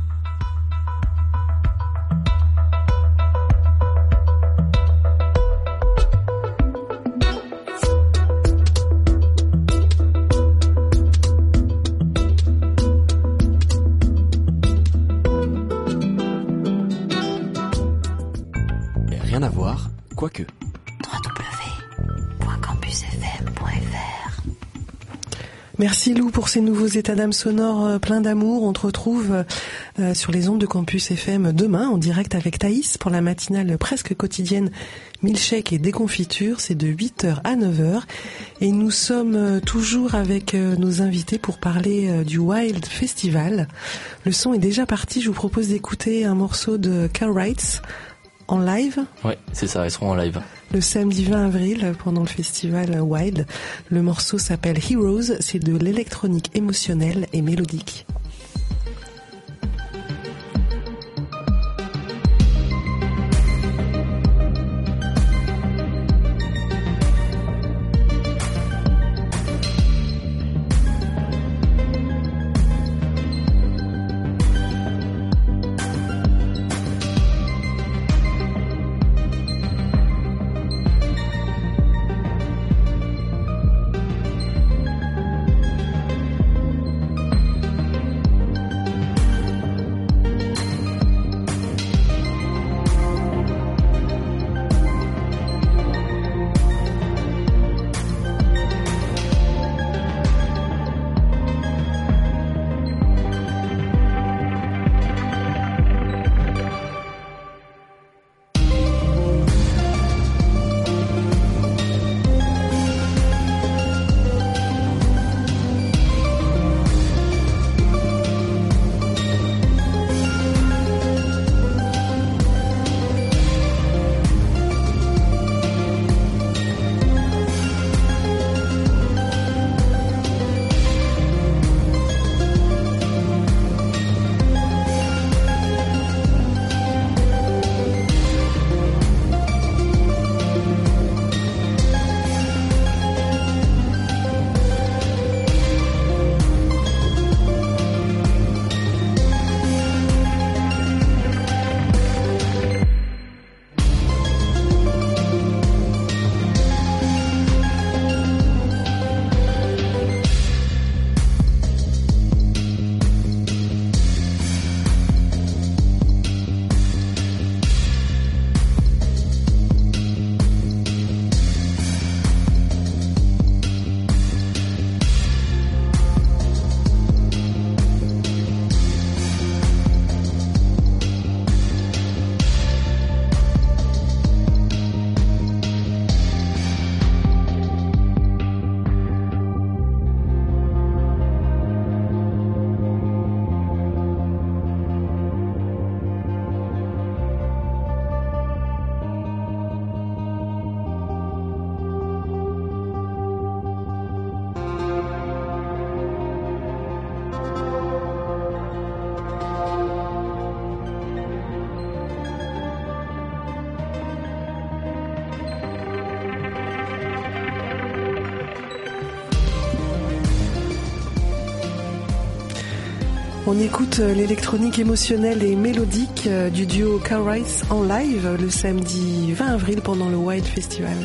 Rien à voir, quoique. w w w point campus f m point f r. Merci Lou pour ces nouveaux états d'âme sonores euh, pleins d'amour. On te retrouve euh, sur les ondes de Campus F M demain en direct avec Thaïs pour la matinale presque quotidienne Milkshake et déconfiture. C'est de huit heures à neuf heures et nous sommes euh, toujours avec euh, nos invités pour parler euh, du Wild Festival. Le son est déjà parti. Je vous propose d'écouter un morceau de Car Rights en live. Ouais, c'est ça, ils seront en live. Le samedi vingt avril, pendant le festival Wild. Le morceau s'appelle Heroes, c'est de l'électronique émotionnelle et mélodique. On écoute l'électronique émotionnelle et mélodique du duo Car Rights en live le samedi vingt avril pendant le Wild Festival.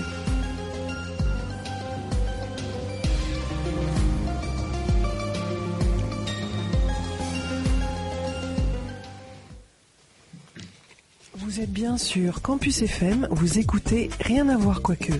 Vous êtes bien sur Campus F M, vous écoutez Rien à voir quoique.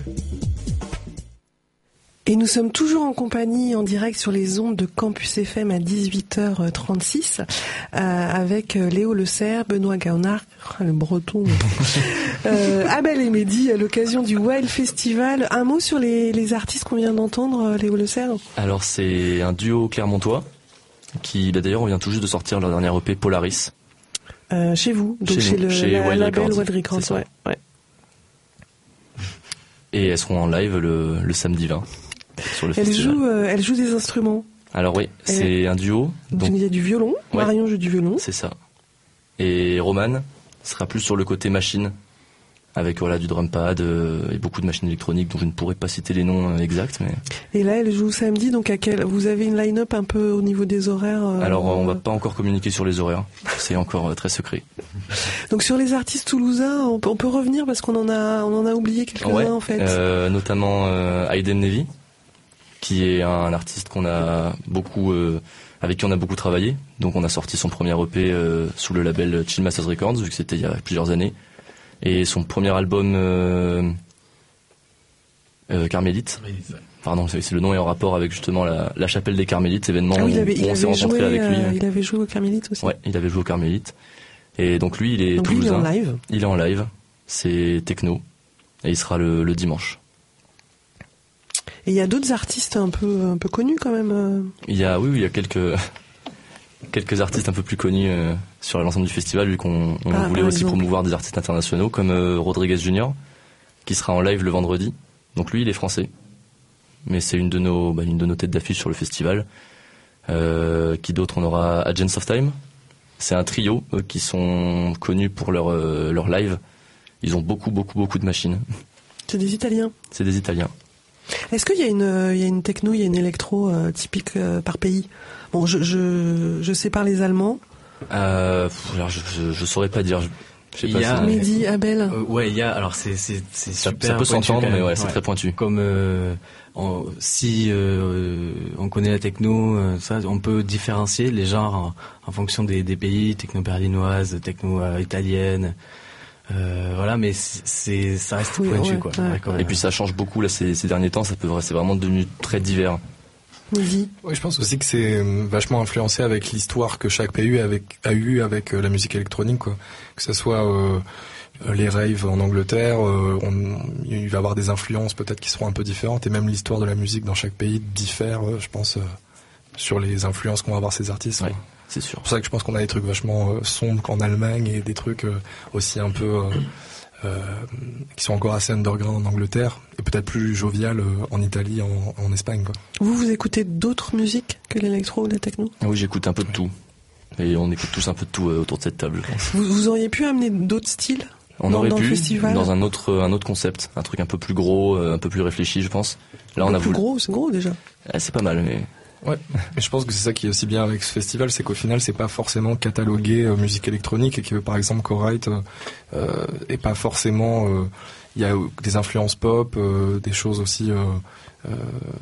Et nous sommes toujours en compagnie en direct sur les ondes de Campus F M à dix-huit heures trente-six euh, avec Léo Le Serre, Benoît Gaunard, le breton, euh, Abel et Mehdi à l'occasion du Wild Festival. Un mot sur les, les artistes qu'on vient d'entendre, Léo Le Serre. Alors c'est un duo clermontois qui bah, d'ailleurs on vient tout juste de sortir leur dernier E P Polaris. Euh, chez vous, donc chez, chez nous, le chez la, Wild label Records, Wild Records, ouais, ouais. Et elles seront en live le, le samedi vingt sur le elle festival. joue, euh, elle joue des instruments. Alors oui, c'est un duo. Donc il y a du violon, ouais, Marion joue du violon. C'est ça. Et Roman sera plus sur le côté machine, avec voilà du drum pad euh, et beaucoup de machines électroniques dont je ne pourrais pas citer les noms euh, exacts. Mais... Et là, elle joue samedi, donc à quel... vous avez une line-up un peu au niveau des horaires euh... Alors on va pas encore communiquer sur les horaires, c'est encore euh, très secret. Donc sur les artistes toulousains, on peut, on peut revenir parce qu'on en a, on en a oublié quelques-uns ouais, en fait. Euh, notamment euh, Aiden Levy, qui est un artiste qu'on a beaucoup, euh, avec qui on a beaucoup travaillé. Donc on a sorti son premier E P euh, sous le label Chill Masters Records, vu que c'était il y a plusieurs années. Et son premier album euh, euh, Carmélite, ouais. Pardon, c'est le nom est en rapport avec justement la, la chapelle des Carmélites, événement ah, il avait, où, où on s'est rencontré avec lui. Euh, il avait joué au Carmélite aussi. Ouais, il avait joué au Carmélite. Et donc lui, il est donc toulousain. Lui, il est en live. Il est en live. C'est techno et il sera le, le dimanche. Et il y a d'autres artistes un peu un peu connus quand même. Il y a oui, oui il y a quelques quelques artistes un peu plus connus euh, sur l'ensemble du festival, vu qu'on on ah, voulait aussi exemple. promouvoir des artistes internationaux comme euh, Rodriguez Junior, qui sera en live le vendredi. Donc lui, il est français, mais c'est une de nos bah, une de nos têtes d'affiche sur le festival. Euh, qui d'autre? On aura Agents of Time. C'est un trio eux, qui sont connus pour leur euh, leur live. Ils ont beaucoup beaucoup beaucoup de machines. C'est des Italiens. C'est des Italiens. Est-ce qu'il y a une, il y a une techno, il y a une électro euh, typique euh, par pays? Bon, je, je, je sépare les Allemands. Euh, alors je, je, je saurais pas dire. Je, je sais il pas y a si Mehdi, Abel. Euh, ouais, il y a. Alors c'est c'est c'est ça, super. Ça peut s'entendre, mais ouais, ouais, c'est très pointu. Comme euh, on, si euh, on connaît la techno, euh, ça, on peut différencier les genres en, en fonction des, des pays, techno berlinoise, techno euh, italienne. Euh, voilà, mais c'est ça reste oui, pointu ouais, quoi. Ouais. Ouais. Et puis ça change beaucoup là ces, ces derniers temps. Ça peut, c'est vraiment devenu très divers. Oui. Oui, je pense aussi que c'est vachement influencé avec l'histoire que chaque pays avec, a eu avec la musique électronique, quoi. Que ce soit euh, les raves en Angleterre, euh, on, il va y avoir des influences peut-être qui seront un peu différentes, et même l'histoire de la musique dans chaque pays diffère, euh, je pense, euh, sur les influences qu'ont avoir ces artistes. Ouais. Quoi. C'est sûr. C'est pour ça que je pense qu'on a des trucs vachement euh, sombres qu'en Allemagne et des trucs euh, aussi un peu euh, euh, qui sont encore assez underground en Angleterre et peut-être plus jovial euh, en Italie, en, en Espagne, quoi. Vous, vous écoutez d'autres musiques que l'électro ou la techno? Oui, j'écoute un peu de tout. Et on écoute tous un peu de tout euh, autour de cette table. Vous, vous auriez pu amener d'autres styles on dans, aurait dans pu, le festival dans un autre, un autre concept, un truc un peu plus gros, euh, un peu plus réfléchi, je pense. Là, un on peu a plus voulu... gros, c'est gros déjà. Ah, c'est pas mal, mais... Ouais, et je pense que c'est ça qui est aussi bien avec ce festival, c'est qu'au final c'est pas forcément catalogué euh, musique électronique, et que par exemple Co-Write euh, euh, est pas forcément, il euh, y a des influences pop, euh, des choses aussi, euh, euh,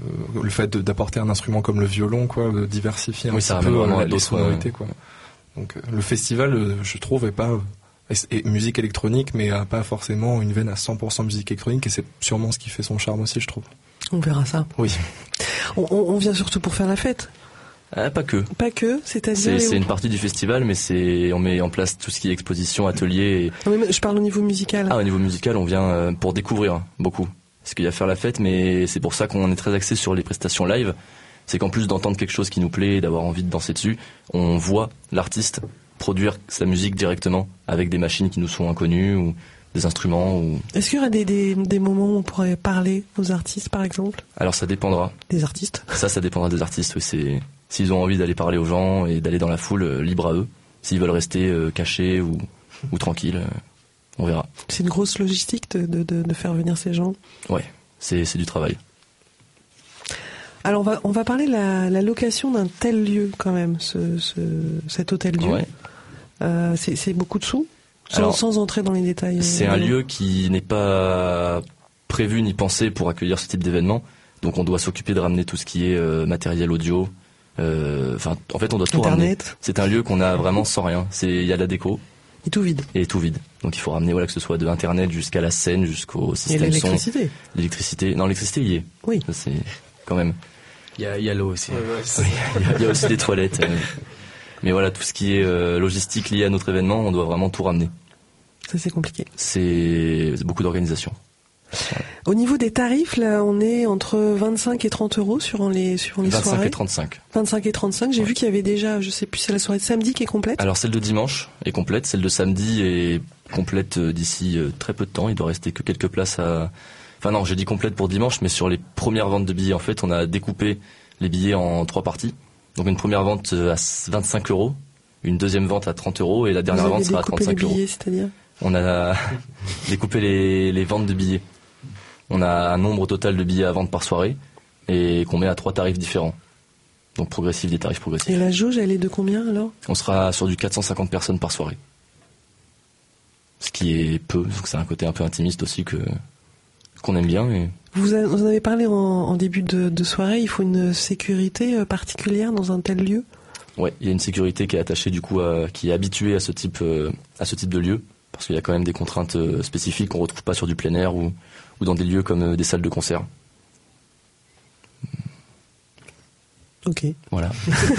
le fait de, d'apporter un instrument comme le violon, quoi, de diversifier un oui, petit ça peu vraiment euh, les d'autres sonorités, euh... quoi. Donc euh, le festival, euh, je trouve, est pas est, est musique électronique, mais a pas forcément une veine à cent pour cent musique électronique, et c'est sûrement ce qui fait son charme aussi, je trouve. On verra ça. Oui. On, on vient surtout pour faire la fête. Ah, pas que. Pas que, c'est-à-dire. C'est, c'est une partie du festival, mais c'est on met en place tout ce qui est exposition, atelier. Et... Non, mais je parle au niveau musical. Ah, au niveau musical, on vient euh, pour découvrir beaucoup. Parce qu'il y a faire la fête, mais c'est pour ça qu'on est très axé sur les prestations live. C'est qu'en plus d'entendre quelque chose qui nous plaît et d'avoir envie de danser dessus, on voit l'artiste produire sa musique directement avec des machines qui nous sont inconnues ou des instruments. Ou... Est-ce qu'il y aura des, des, des moments où on pourrait parler aux artistes, par exemple? Alors ça dépendra. Des artistes? Ça, ça dépendra des artistes, oui. C'est... S'ils ont envie d'aller parler aux gens et d'aller dans la foule, euh, libre à eux. S'ils veulent rester euh, cachés ou, ou tranquilles, euh, on verra. C'est une grosse logistique de, de, de, de faire venir ces gens? Ouais, c'est, c'est du travail. Alors on va, on va parler de la, la location d'un tel lieu quand même, ce, ce, cet hôtel-dieu. Ouais. Euh, c'est, c'est beaucoup de sous? Sans, Alors, sans entrer dans les détails. C'est un lieu qui n'est pas prévu ni pensé pour accueillir ce type d'événement. Donc on doit s'occuper de ramener tout ce qui est euh, matériel audio. Enfin, euh, en fait, on doit tout Internet. ramener. C'est un lieu qu'on a vraiment sans rien. C'est, il y a de la déco. Et tout vide. Et tout vide. Donc il faut ramener, voilà, que ce soit de Internet jusqu'à la scène, jusqu'au système son. Et l'électricité. Son. L'électricité. Non, l'électricité y est. Oui. Ça, c'est quand même. Il y a, il y a l'eau aussi. Ouais, ouais, oui, il, y a, il y a aussi des toilettes. Euh. Mais voilà, tout ce qui est euh, logistique lié à notre événement, on doit vraiment tout ramener. Ça, c'est compliqué. C'est, c'est beaucoup d'organisation. Voilà. Au niveau des tarifs, là, on est entre vingt-cinq et trente euros sur les, sur les vingt-cinq soirées. et trente-cinq. vingt-cinq et trente-cinq. J'ai ouais. vu qu'il y avait déjà, je sais plus, c'est la soirée de samedi qui est complète. Alors, celle de dimanche est complète. Celle de samedi est complète d'ici très peu de temps. Il doit rester que quelques places à... Enfin non, j'ai dit complète pour dimanche, mais sur les premières ventes de billets, en fait, on a découpé les billets en trois parties. Donc une première vente à vingt-cinq euros, une deuxième vente à trente euros et la dernière vente sera à trente-cinq euros. Vous avez découpé les billets, c'est-à-dire ? On a découpé les, les ventes de billets. On a un nombre total de billets à vendre par soirée et qu'on met à trois tarifs différents. Donc progressif, des tarifs progressifs. Et la jauge, elle est de combien alors ? On sera sur du quatre cent cinquante personnes par soirée. Ce qui est peu, donc c'est un côté un peu intimiste aussi que qu'on aime bien. Et... Vous, a, vous en avez parlé en, en début de, de soirée, il faut une sécurité particulière dans un tel lieu ? Ouais, il y a une sécurité qui est attachée du coup, à, qui est habituée à ce type, euh, à ce type de lieu, parce qu'il y a quand même des contraintes euh, spécifiques qu'on retrouve pas sur du plein air ou, ou dans des lieux comme euh, des salles de concert. Ok. Voilà.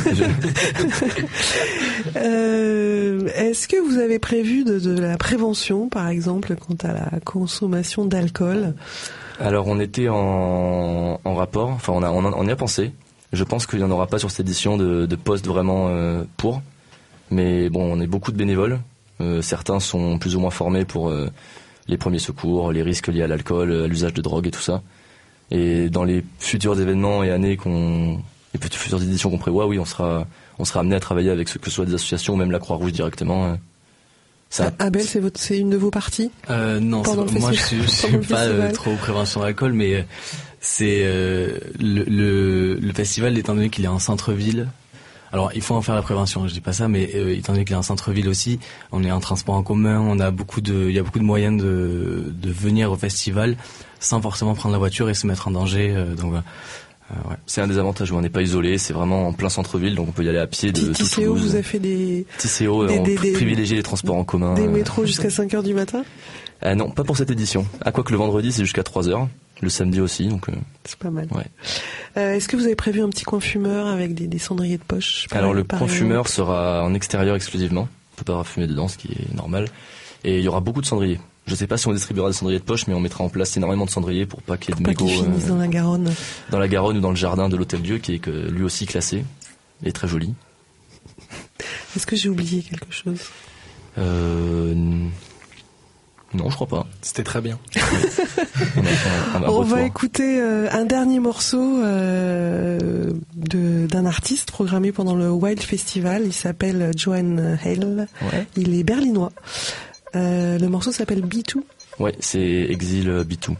euh, est-ce que vous avez prévu de, de la prévention, par exemple, quant à la consommation d'alcool ? Alors on était en, en rapport, enfin on, a, on, on y a pensé. Je pense qu'il n'y en aura pas sur cette édition de, de postes vraiment euh, pour. Mais bon, on est beaucoup de bénévoles. Euh, certains sont plus ou moins formés pour euh, les premiers secours, les risques liés à l'alcool, à l'usage de drogue et tout ça. Et dans les futurs événements et années qu'on... les futures éditions qu'on prévoit, oui, on sera, on sera amené à travailler avec ce que ce soit des associations ou même la Croix-Rouge directement. Ça... Abel, c'est, votre, c'est une de vos parties euh, Non, c'est, moi je suis, je suis pas euh, trop prévention d'alcool, mais euh, c'est euh, le, le, le festival, étant donné qu'il est en centre-ville. Alors il faut en faire la prévention, je dis pas ça, mais euh, étant donné qu'il est en centre-ville aussi, on est en transport en commun, on a beaucoup de, il y a beaucoup de moyens de, de venir au festival sans forcément prendre la voiture et se mettre en danger. Euh, donc voilà. Euh, ouais. C'est un des avantages où on n'est pas isolé, c'est vraiment en plein centre-ville, donc on peut y aller à pied de T C O, vous avez fait des... T C O, des, on des, privilégie les transports en commun. Des euh... métros jusqu'à cinq heures du matin ? euh, Non, pas pour cette édition. À quoi que le vendredi, c'est jusqu'à trois heures. Le samedi aussi, donc... Euh... C'est pas mal. Ouais. Euh, est-ce que vous avez prévu un petit coin fumeur avec des, des cendriers de poche ? Alors le coin fumeur sera en extérieur exclusivement. On peut pas fumer dedans, ce qui est normal. Et il y aura beaucoup de cendriers. Je sais pas si on distribuera des cendriers de poche, mais on mettra en place énormément de cendriers pour pas qu'il y ait de mégots. Pour pas qu'ils finissent euh, dans la Garonne. Dans la Garonne ou dans le jardin de l'Hôtel-Dieu, qui est que, lui aussi classé. Il est très joli. Est-ce que j'ai oublié quelque chose ? Euh... Non, je crois pas. C'était très bien. on a, on a on va écouter euh, un dernier morceau euh, de, d'un artiste programmé pendant le Wild Festival. Il s'appelle Johan Hale. Ouais. Il est berlinois. Euh, le morceau s'appelle B deux. Ouais, c'est Exil B deux.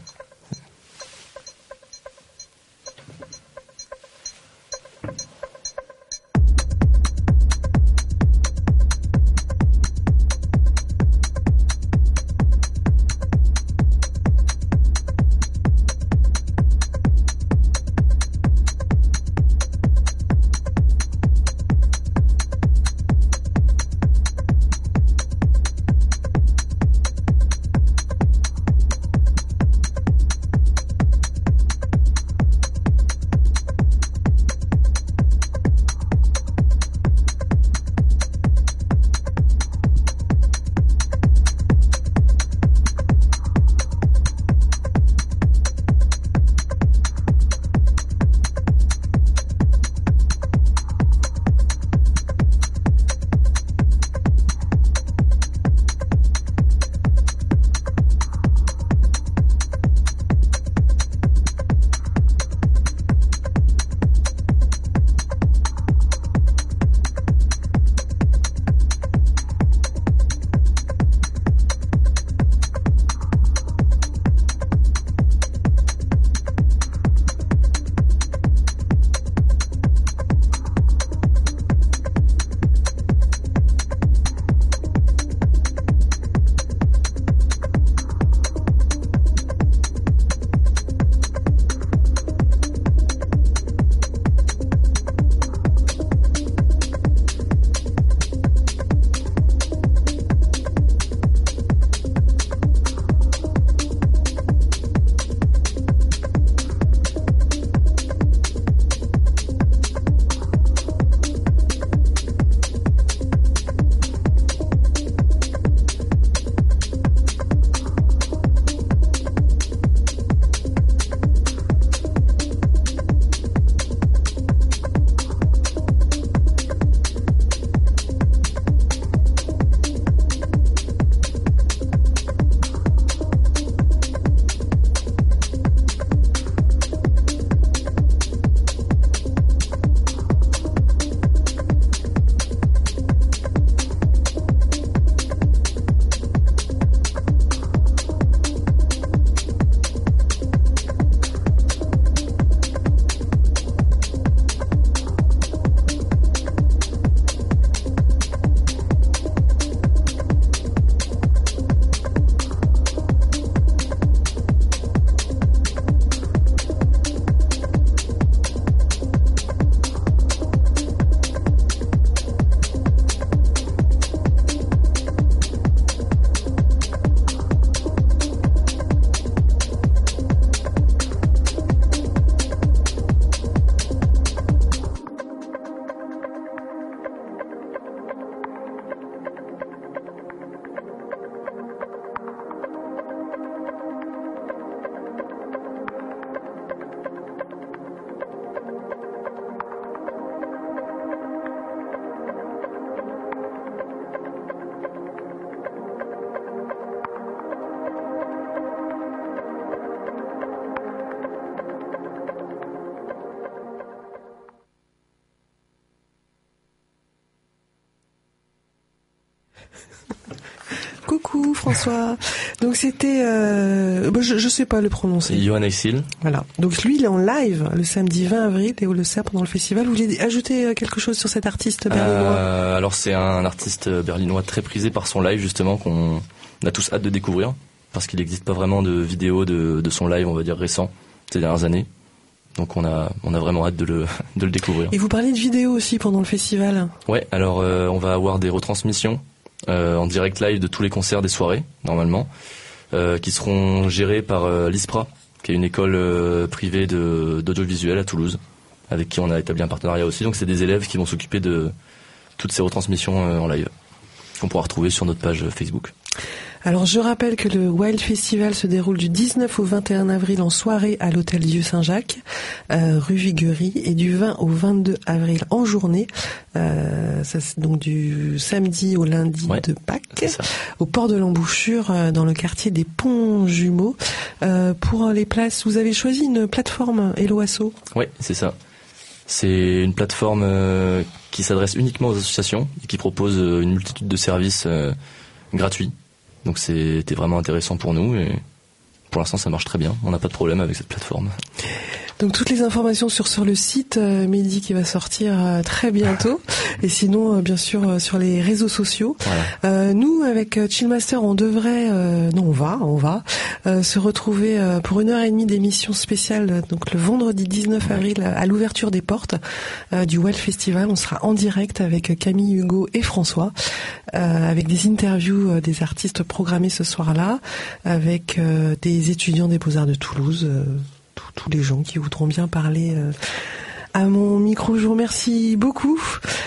Coucou François. Donc c'était, euh, bah, je, je sais pas le prononcer. C'est Johan Eichsil. Voilà. Donc lui il est en live le samedi vingt avril et au Le Cerf pendant le festival. Vous voulez ajouter quelque chose sur cet artiste berlinois? euh, Alors c'est un artiste berlinois très prisé par son live justement qu'on a tous hâte de découvrir parce qu'il n'existe pas vraiment de vidéo de, de son live on va dire récent ces dernières années. Donc on a on a vraiment hâte de le de le découvrir. Et vous parlez de vidéos aussi pendant le festival? Ouais. Alors euh, on va avoir des retransmissions. Euh, en direct live de tous les concerts des soirées, normalement, euh, qui seront gérés par euh, l'ISPRA, qui est une école euh, privée de, d'audiovisuel à Toulouse, avec qui on a établi un partenariat aussi. Donc c'est des élèves qui vont s'occuper de toutes ces retransmissions euh, en live, qu'on pourra retrouver sur notre page Facebook. Alors je rappelle que le Wild Festival se déroule du dix-neuf au vingt et un avril en soirée à l'hôtel Dieu Saint-Jacques, euh, rue Viguerie, et du vingt au vingt-deux avril en journée, euh, ça, c'est donc du samedi au lundi ouais, de Pâques, au port de l'Embouchure, euh, dans le quartier des Ponts Jumeaux. Euh, pour les places, vous avez choisi une plateforme Hello Asso? Oui, c'est ça. C'est une plateforme euh, qui s'adresse uniquement aux associations et qui propose euh, une multitude de services euh, gratuits. Donc c'était vraiment intéressant pour nous et pour l'instant ça marche très bien. On n'a pas de problème avec cette plateforme. Donc toutes les informations sur sur le site euh, Mehdi qui va sortir euh, très bientôt et sinon euh, bien sûr euh, sur les réseaux sociaux. Voilà. Euh, nous avec euh, Chillmaster on devrait euh, non on va on va euh, se retrouver euh, pour une heure et demie d'émission spéciale donc le vendredi dix-neuf avril à l'ouverture des portes euh, du Well Festival. On sera en direct avec Camille, Hugo et François euh, avec des interviews euh, des artistes programmés ce soir-là avec euh, des étudiants des Beaux-Arts de Toulouse. Euh, tous les gens qui voudront bien parler euh, à mon micro. Je vous remercie beaucoup.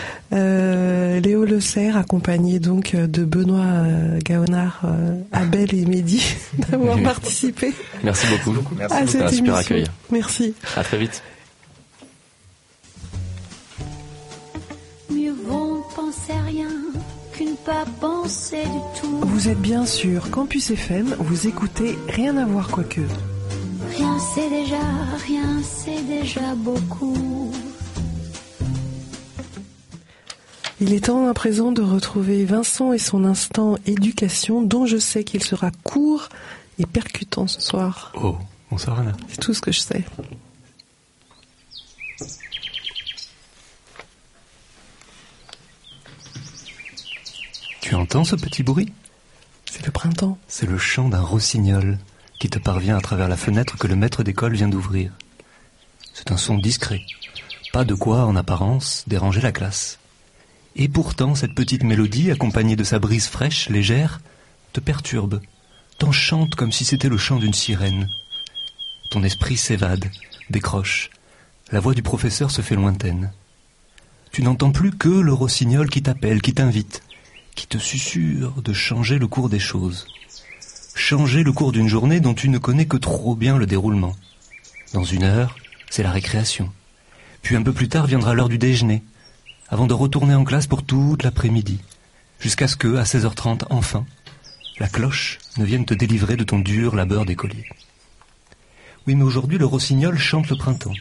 Euh, Léo Le Cerf, accompagné donc de Benoît euh, Gaonard, euh, Abel et Mehdi, d'avoir participé. Merci beaucoup. Merci à cette un super accueil. Merci. À très vite. Mieux vaut penser à rien qu'une pas penser du tout. Vous êtes bien sûr Campus F M, vous écoutez Rien à voir quoique. Rien c'est déjà, rien c'est déjà beaucoup. Il est temps à présent de retrouver Vincent et son instant éducation, dont je sais qu'il sera court et percutant ce soir. Oh, bonsoir Anna. C'est tout ce que je sais. Tu entends ce petit bruit ? C'est le printemps. C'est le chant d'un rossignol qui te parvient à travers la fenêtre que le maître d'école vient d'ouvrir. C'est un son discret, pas de quoi, en apparence, déranger la classe. Et pourtant, cette petite mélodie, accompagnée de sa brise fraîche, légère, te perturbe, t'enchante comme si c'était le chant d'une sirène. Ton esprit s'évade, décroche. La voix du professeur se fait lointaine. Tu n'entends plus que le rossignol qui t'appelle, qui t'invite, qui te susurre de changer le cours des choses. Changer le cours d'une journée dont tu ne connais que trop bien le déroulement. Dans une heure, c'est la récréation. Puis un peu plus tard viendra l'heure du déjeuner, avant de retourner en classe pour toute l'après-midi, jusqu'à ce que, à seize heures trente, enfin, la cloche ne vienne te délivrer de ton dur labeur d'écolier. Oui, mais aujourd'hui, le rossignol chante le printemps.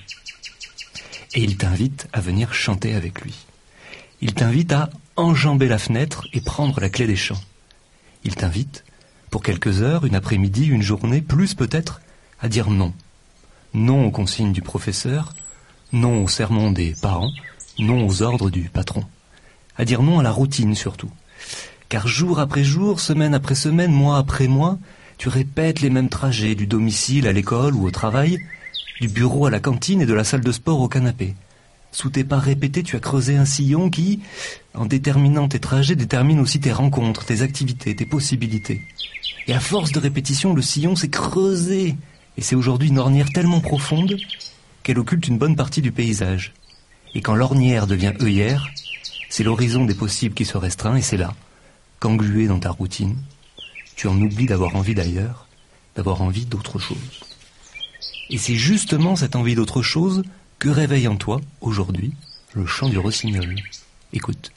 Et il t'invite à venir chanter avec lui. Il t'invite à enjamber la fenêtre et prendre la clé des champs. Il t'invite, pour quelques heures, une après-midi, une journée, plus peut-être, à dire non. Non aux consignes du professeur, non aux sermons des parents, non aux ordres du patron. À dire non à la routine surtout. Car jour après jour, semaine après semaine, mois après mois, tu répètes les mêmes trajets du domicile à l'école ou au travail, du bureau à la cantine et de la salle de sport au canapé. Sous tes pas répétés, tu as creusé un sillon qui, en déterminant tes trajets, détermine aussi tes rencontres, tes activités, tes possibilités. Et à force de répétition, le sillon s'est creusé. Et c'est aujourd'hui une ornière tellement profonde qu'elle occulte une bonne partie du paysage. Et quand l'ornière devient œillère, c'est l'horizon des possibles qui se restreint, et c'est là, qu'englué dans ta routine, tu en oublies d'avoir envie d'ailleurs, d'avoir envie d'autre chose. Et c'est justement cette envie d'autre chose que réveille en toi, aujourd'hui, le chant du rossignol. Écoute.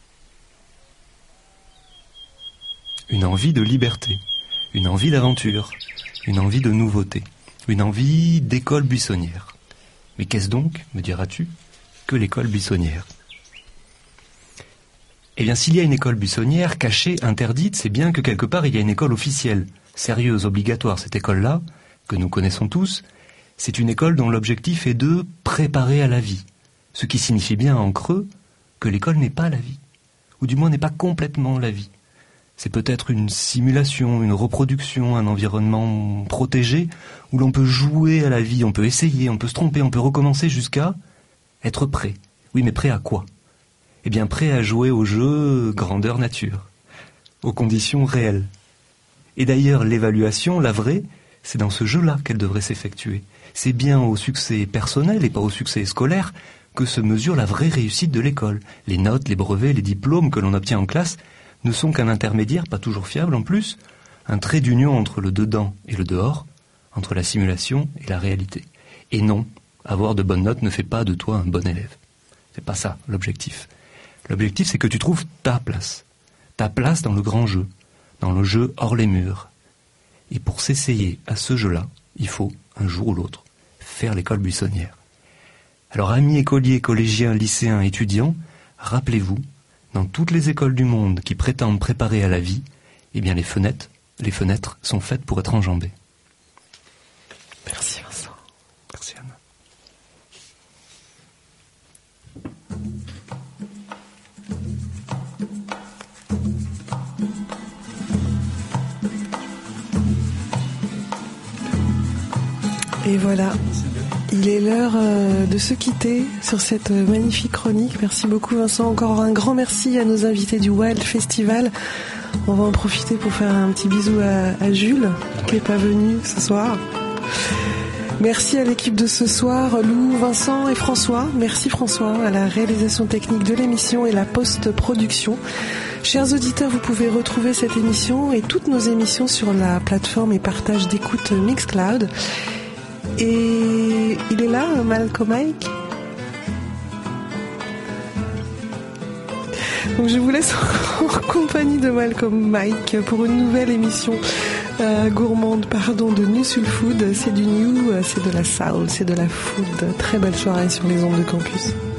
Une envie de liberté, une envie d'aventure, une envie de nouveauté, une envie d'école buissonnière. Mais qu'est-ce donc, me diras-tu, que l'école buissonnière ? Eh bien, s'il y a une école buissonnière, cachée, interdite, c'est bien que quelque part il y a une école officielle, sérieuse, obligatoire. Cette école-là, que nous connaissons tous, c'est une école dont l'objectif est de préparer à la vie. Ce qui signifie bien en creux que l'école n'est pas la vie, ou du moins n'est pas complètement la vie. C'est peut-être une simulation, une reproduction, un environnement protégé où l'on peut jouer à la vie, on peut essayer, on peut se tromper, on peut recommencer jusqu'à être prêt. Oui, mais prêt à quoi ? Eh bien, prêt à jouer au jeu grandeur nature, aux conditions réelles. Et d'ailleurs, l'évaluation, la vraie, c'est dans ce jeu-là qu'elle devrait s'effectuer. C'est bien au succès personnel et pas au succès scolaire que se mesure la vraie réussite de l'école. Les notes, les brevets, les diplômes que l'on obtient en classe ne sont qu'un intermédiaire, pas toujours fiable en plus, un trait d'union entre le dedans et le dehors, entre la simulation et la réalité. Et non, avoir de bonnes notes ne fait pas de toi un bon élève. C'est pas ça l'objectif. L'objectif, c'est que tu trouves ta place. Ta place dans le grand jeu, dans le jeu hors les murs. Et pour s'essayer à ce jeu-là, il faut, un jour ou l'autre, faire l'école buissonnière. Alors, amis écoliers, collégiens, lycéens, étudiants, rappelez-vous, dans toutes les écoles du monde qui prétendent préparer à la vie, eh bien les fenêtres, les fenêtres sont faites pour être enjambées. Merci Vincent. Merci Anne. Et voilà, il est l'heure de se quitter sur cette magnifique chronique. Merci beaucoup Vincent, encore un grand merci à nos invités du Wild Festival. On va en profiter pour faire un petit bisou à, à Jules, qui n'est pas venu ce soir. Merci à l'équipe de ce soir, Lou, Vincent et François. Merci François à la réalisation technique de l'émission et la post-production. Chers auditeurs, vous pouvez retrouver cette émission et toutes nos émissions sur la plateforme et partage d'écoute Mixcloud. Et il est là, Malcolm Mike. Donc je vous laisse en compagnie de Malcolm Mike pour une nouvelle émission euh, gourmande, pardon, de New Soul Food. C'est du new, c'est de la soul, c'est de la food. Très belle soirée sur les ondes de campus.